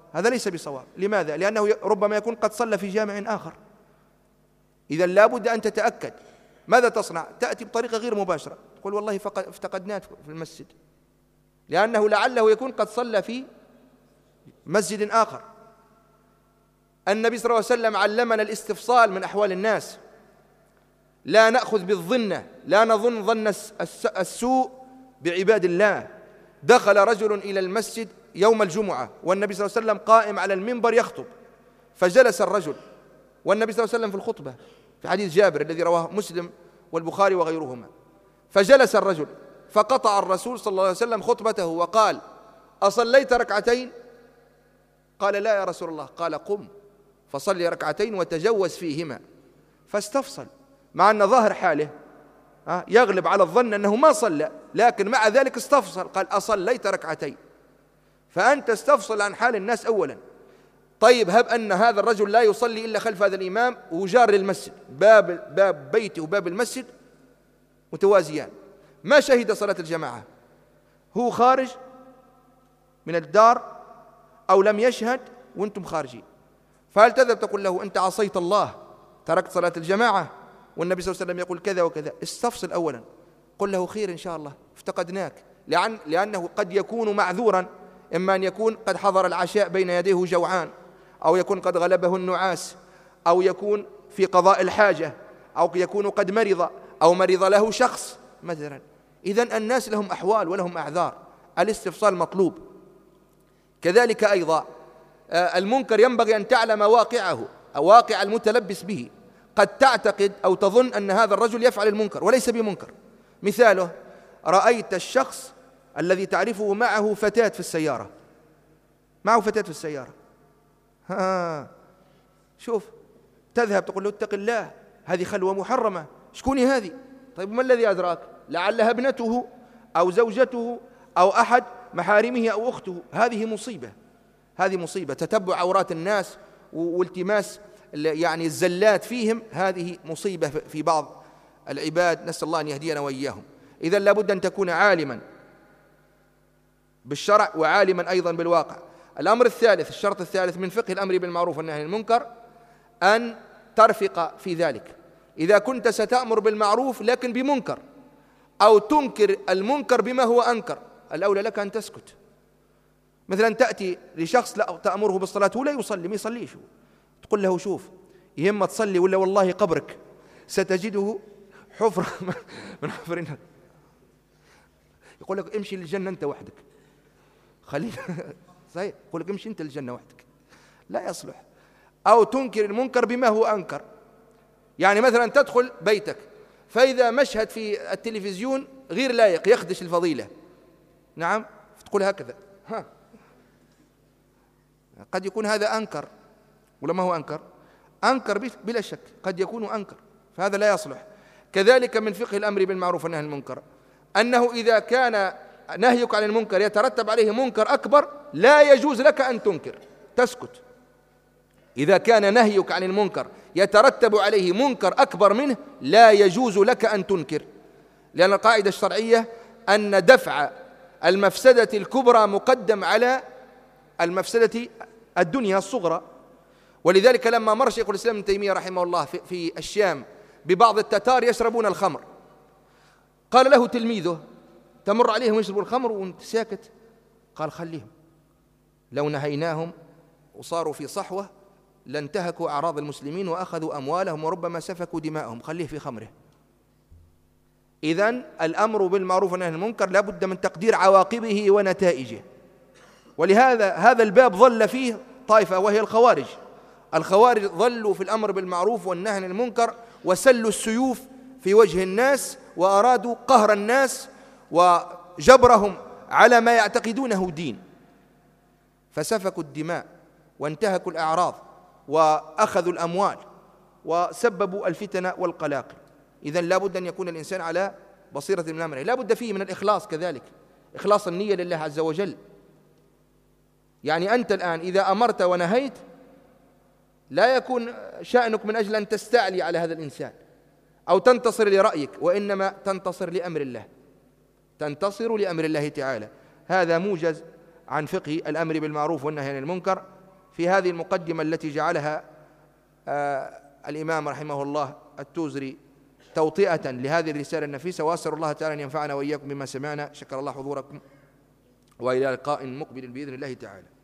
هذا ليس بصواب. لماذا؟ لأنه ربما يكون قد صلى في جامع آخر. إذا لابد أن تتأكد. ماذا تصنع؟ تأتي بطريقة غير مباشرة، تقول والله افتقدناه في المسجد، لأنه لعله يكون قد صلى في مسجد آخر. النبي صلى الله عليه وسلم علمنا الاستفصال من أحوال الناس، لا نأخذ بالظنة، لا نظن ظن السوء بعباد الله. دخل رجل إلى المسجد يوم الجمعة والنبي صلى الله عليه وسلم قائم على المنبر يخطب، فجلس الرجل والنبي صلى الله عليه وسلم في الخطبة، في حديث جابر الذي رواه مسلم والبخاري وغيرهما. فجلس الرجل فقطع الرسول صلى الله عليه وسلم خطبته وقال: أصليت ركعتين؟ قال: لا يا رسول الله. قال: قم فصلي ركعتين وتجوز فيهما. فاستفصل، مع أن ظاهر حاله يغلب على الظن أنه ما صلى، لكن مع ذلك استفصل، قال: أصليت ركعتين. فأنت استفصل عن حال الناس أولا. طيب، هب أن هذا الرجل لا يصلي إلا خلف هذا الإمام وجار للمسجد، باب بيته وباب المسجد متوازيان، ما شهد صلاة الجماعة، هو خارج من الدار أو لم يشهد وأنتم خارجين، فهل تذهب تقول له أنت عصيت الله تركت صلاة الجماعة والنبي صلى الله عليه وسلم يقول كذا وكذا؟ استفصل أولا، قل له خير إن شاء الله افتقدناك، لأنه قد يكون معذورا، إما أن يكون قد حضر العشاء بين يديه جوعان، أو يكون قد غلبه النعاس، أو يكون في قضاء الحاجة، أو يكون قد مرض، أو مرض له شخص مثلا. إذن الناس لهم أحوال ولهم أعذار، الاستفصال مطلوب. كذلك أيضا المنكر ينبغي أن تعلم واقعه أو واقع المتلبس به. قد تعتقد أو تظن أن هذا الرجل يفعل المنكر وليس بمنكر. مثاله: رأيت الشخص الذي تعرفه معه فتاة في السيارة، شوف، تذهب تقول له اتق الله، هذه خلوة محرمة، شكوني هذه؟ طيب، ما الذي أدراك؟ لعلها ابنته أو زوجته أو أحد محارمه أو أخته. هذه مصيبة، تتبع عورات الناس والتماس يعني الزلات فيهم، هذه مصيبة في بعض العباد، نسأل الله أن يهدينا وإياهم. إذن لابد أن تكون عالما بالشرع وعالما أيضا بالواقع. الأمر الثالث، الشرط الثالث من فقه الأمر بالمعروف والنهي عن المنكر، أن ترفق في ذلك. إذا كنت ستأمر بالمعروف لكن بمنكر، أو تنكر المنكر بما هو أنكر، الأولى لك أن تسكت. مثلا تأتي لشخص لا تأمره بالصلاة ولا يصلي، ما يصليش، تقول له شوف، يهمة تصلي ولا والله قبرك ستجده حفرة من حفر النار. يقول لك امشي للجنة أنت وحدك، خلينا صحيح، يقول لك امشي أنت للجنة وحدك، لا يصلح. أو تنكر المنكر بما هو أنكر، يعني مثلا تدخل بيتك فإذا مشهد في التلفزيون غير لائق يخدش الفضيلة، نعم، تقول هكذا، قد يكون هذا أنكر ولا ما هو أنكر بلا شك، قد يكون أنكر، فهذا لا يصلح. كذلك من فقه الأمر بالمعروف والنهي عن المنكر أنه إذا كان نهيك عن المنكر يترتب عليه منكر أكبر، لا يجوز لك أن تنكر، تسكت. إذا كان نهيك عن المنكر يترتب عليه منكر أكبر منه، لا يجوز لك أن تنكر، لأن القاعدة الشرعية أن دفع المفسدة الكبرى مقدم على المفسدة الدنيا الصغرى. ولذلك لما مر شيخ الإسلام ابن تيمية رحمه الله في الشام ببعض التتار يشربون الخمر، قال له تلميذه: تمر عليهم يشربون الخمر وانت ساكت؟ قال: خليهم، لو نهيناهم وصاروا في صحوة لانتهكوا أعراض المسلمين وأخذوا أموالهم وربما سفكوا دماءهم، خليه في خمره. إذن الأمر بالمعروف والنهي عن المنكر لا بد من تقدير عواقبه ونتائجه. ولهذا هذا الباب ظل فيه طائفة وهي الخوارج. الخوارج ظلوا في الأمر بالمعروف والنهي عن المنكر وسلوا السيوف في وجه الناس، وأرادوا قهر الناس وجبرهم على ما يعتقدونه دين، فسفكوا الدماء وانتهكوا الأعراض وأخذوا الأموال وسببوا الفتن والقلاقل. إذن لا بد أن يكون الإنسان على بصيرة من أمره، لا بد فيه من الإخلاص، كذلك إخلاص النية لله عز وجل. يعني أنت الآن إذا أمرت ونهيت لا يكون شأنك من أجل أن تستعلي على هذا الإنسان أو تنتصر لرأيك، وإنما تنتصر لأمر الله، تنتصر لأمر الله تعالى. هذا موجز عن فقه الأمر بالمعروف والنهي عن المنكر. في هذه المقدمة التي جعلها الإمام رحمه الله التوزري توطئة لهذه الرسالة النفيسة، وأسأل الله تعالى أن ينفعنا وإياكم بما سمعنا. شكر الله حضوركم، وإلى لقاء مقبل بإذن الله تعالى.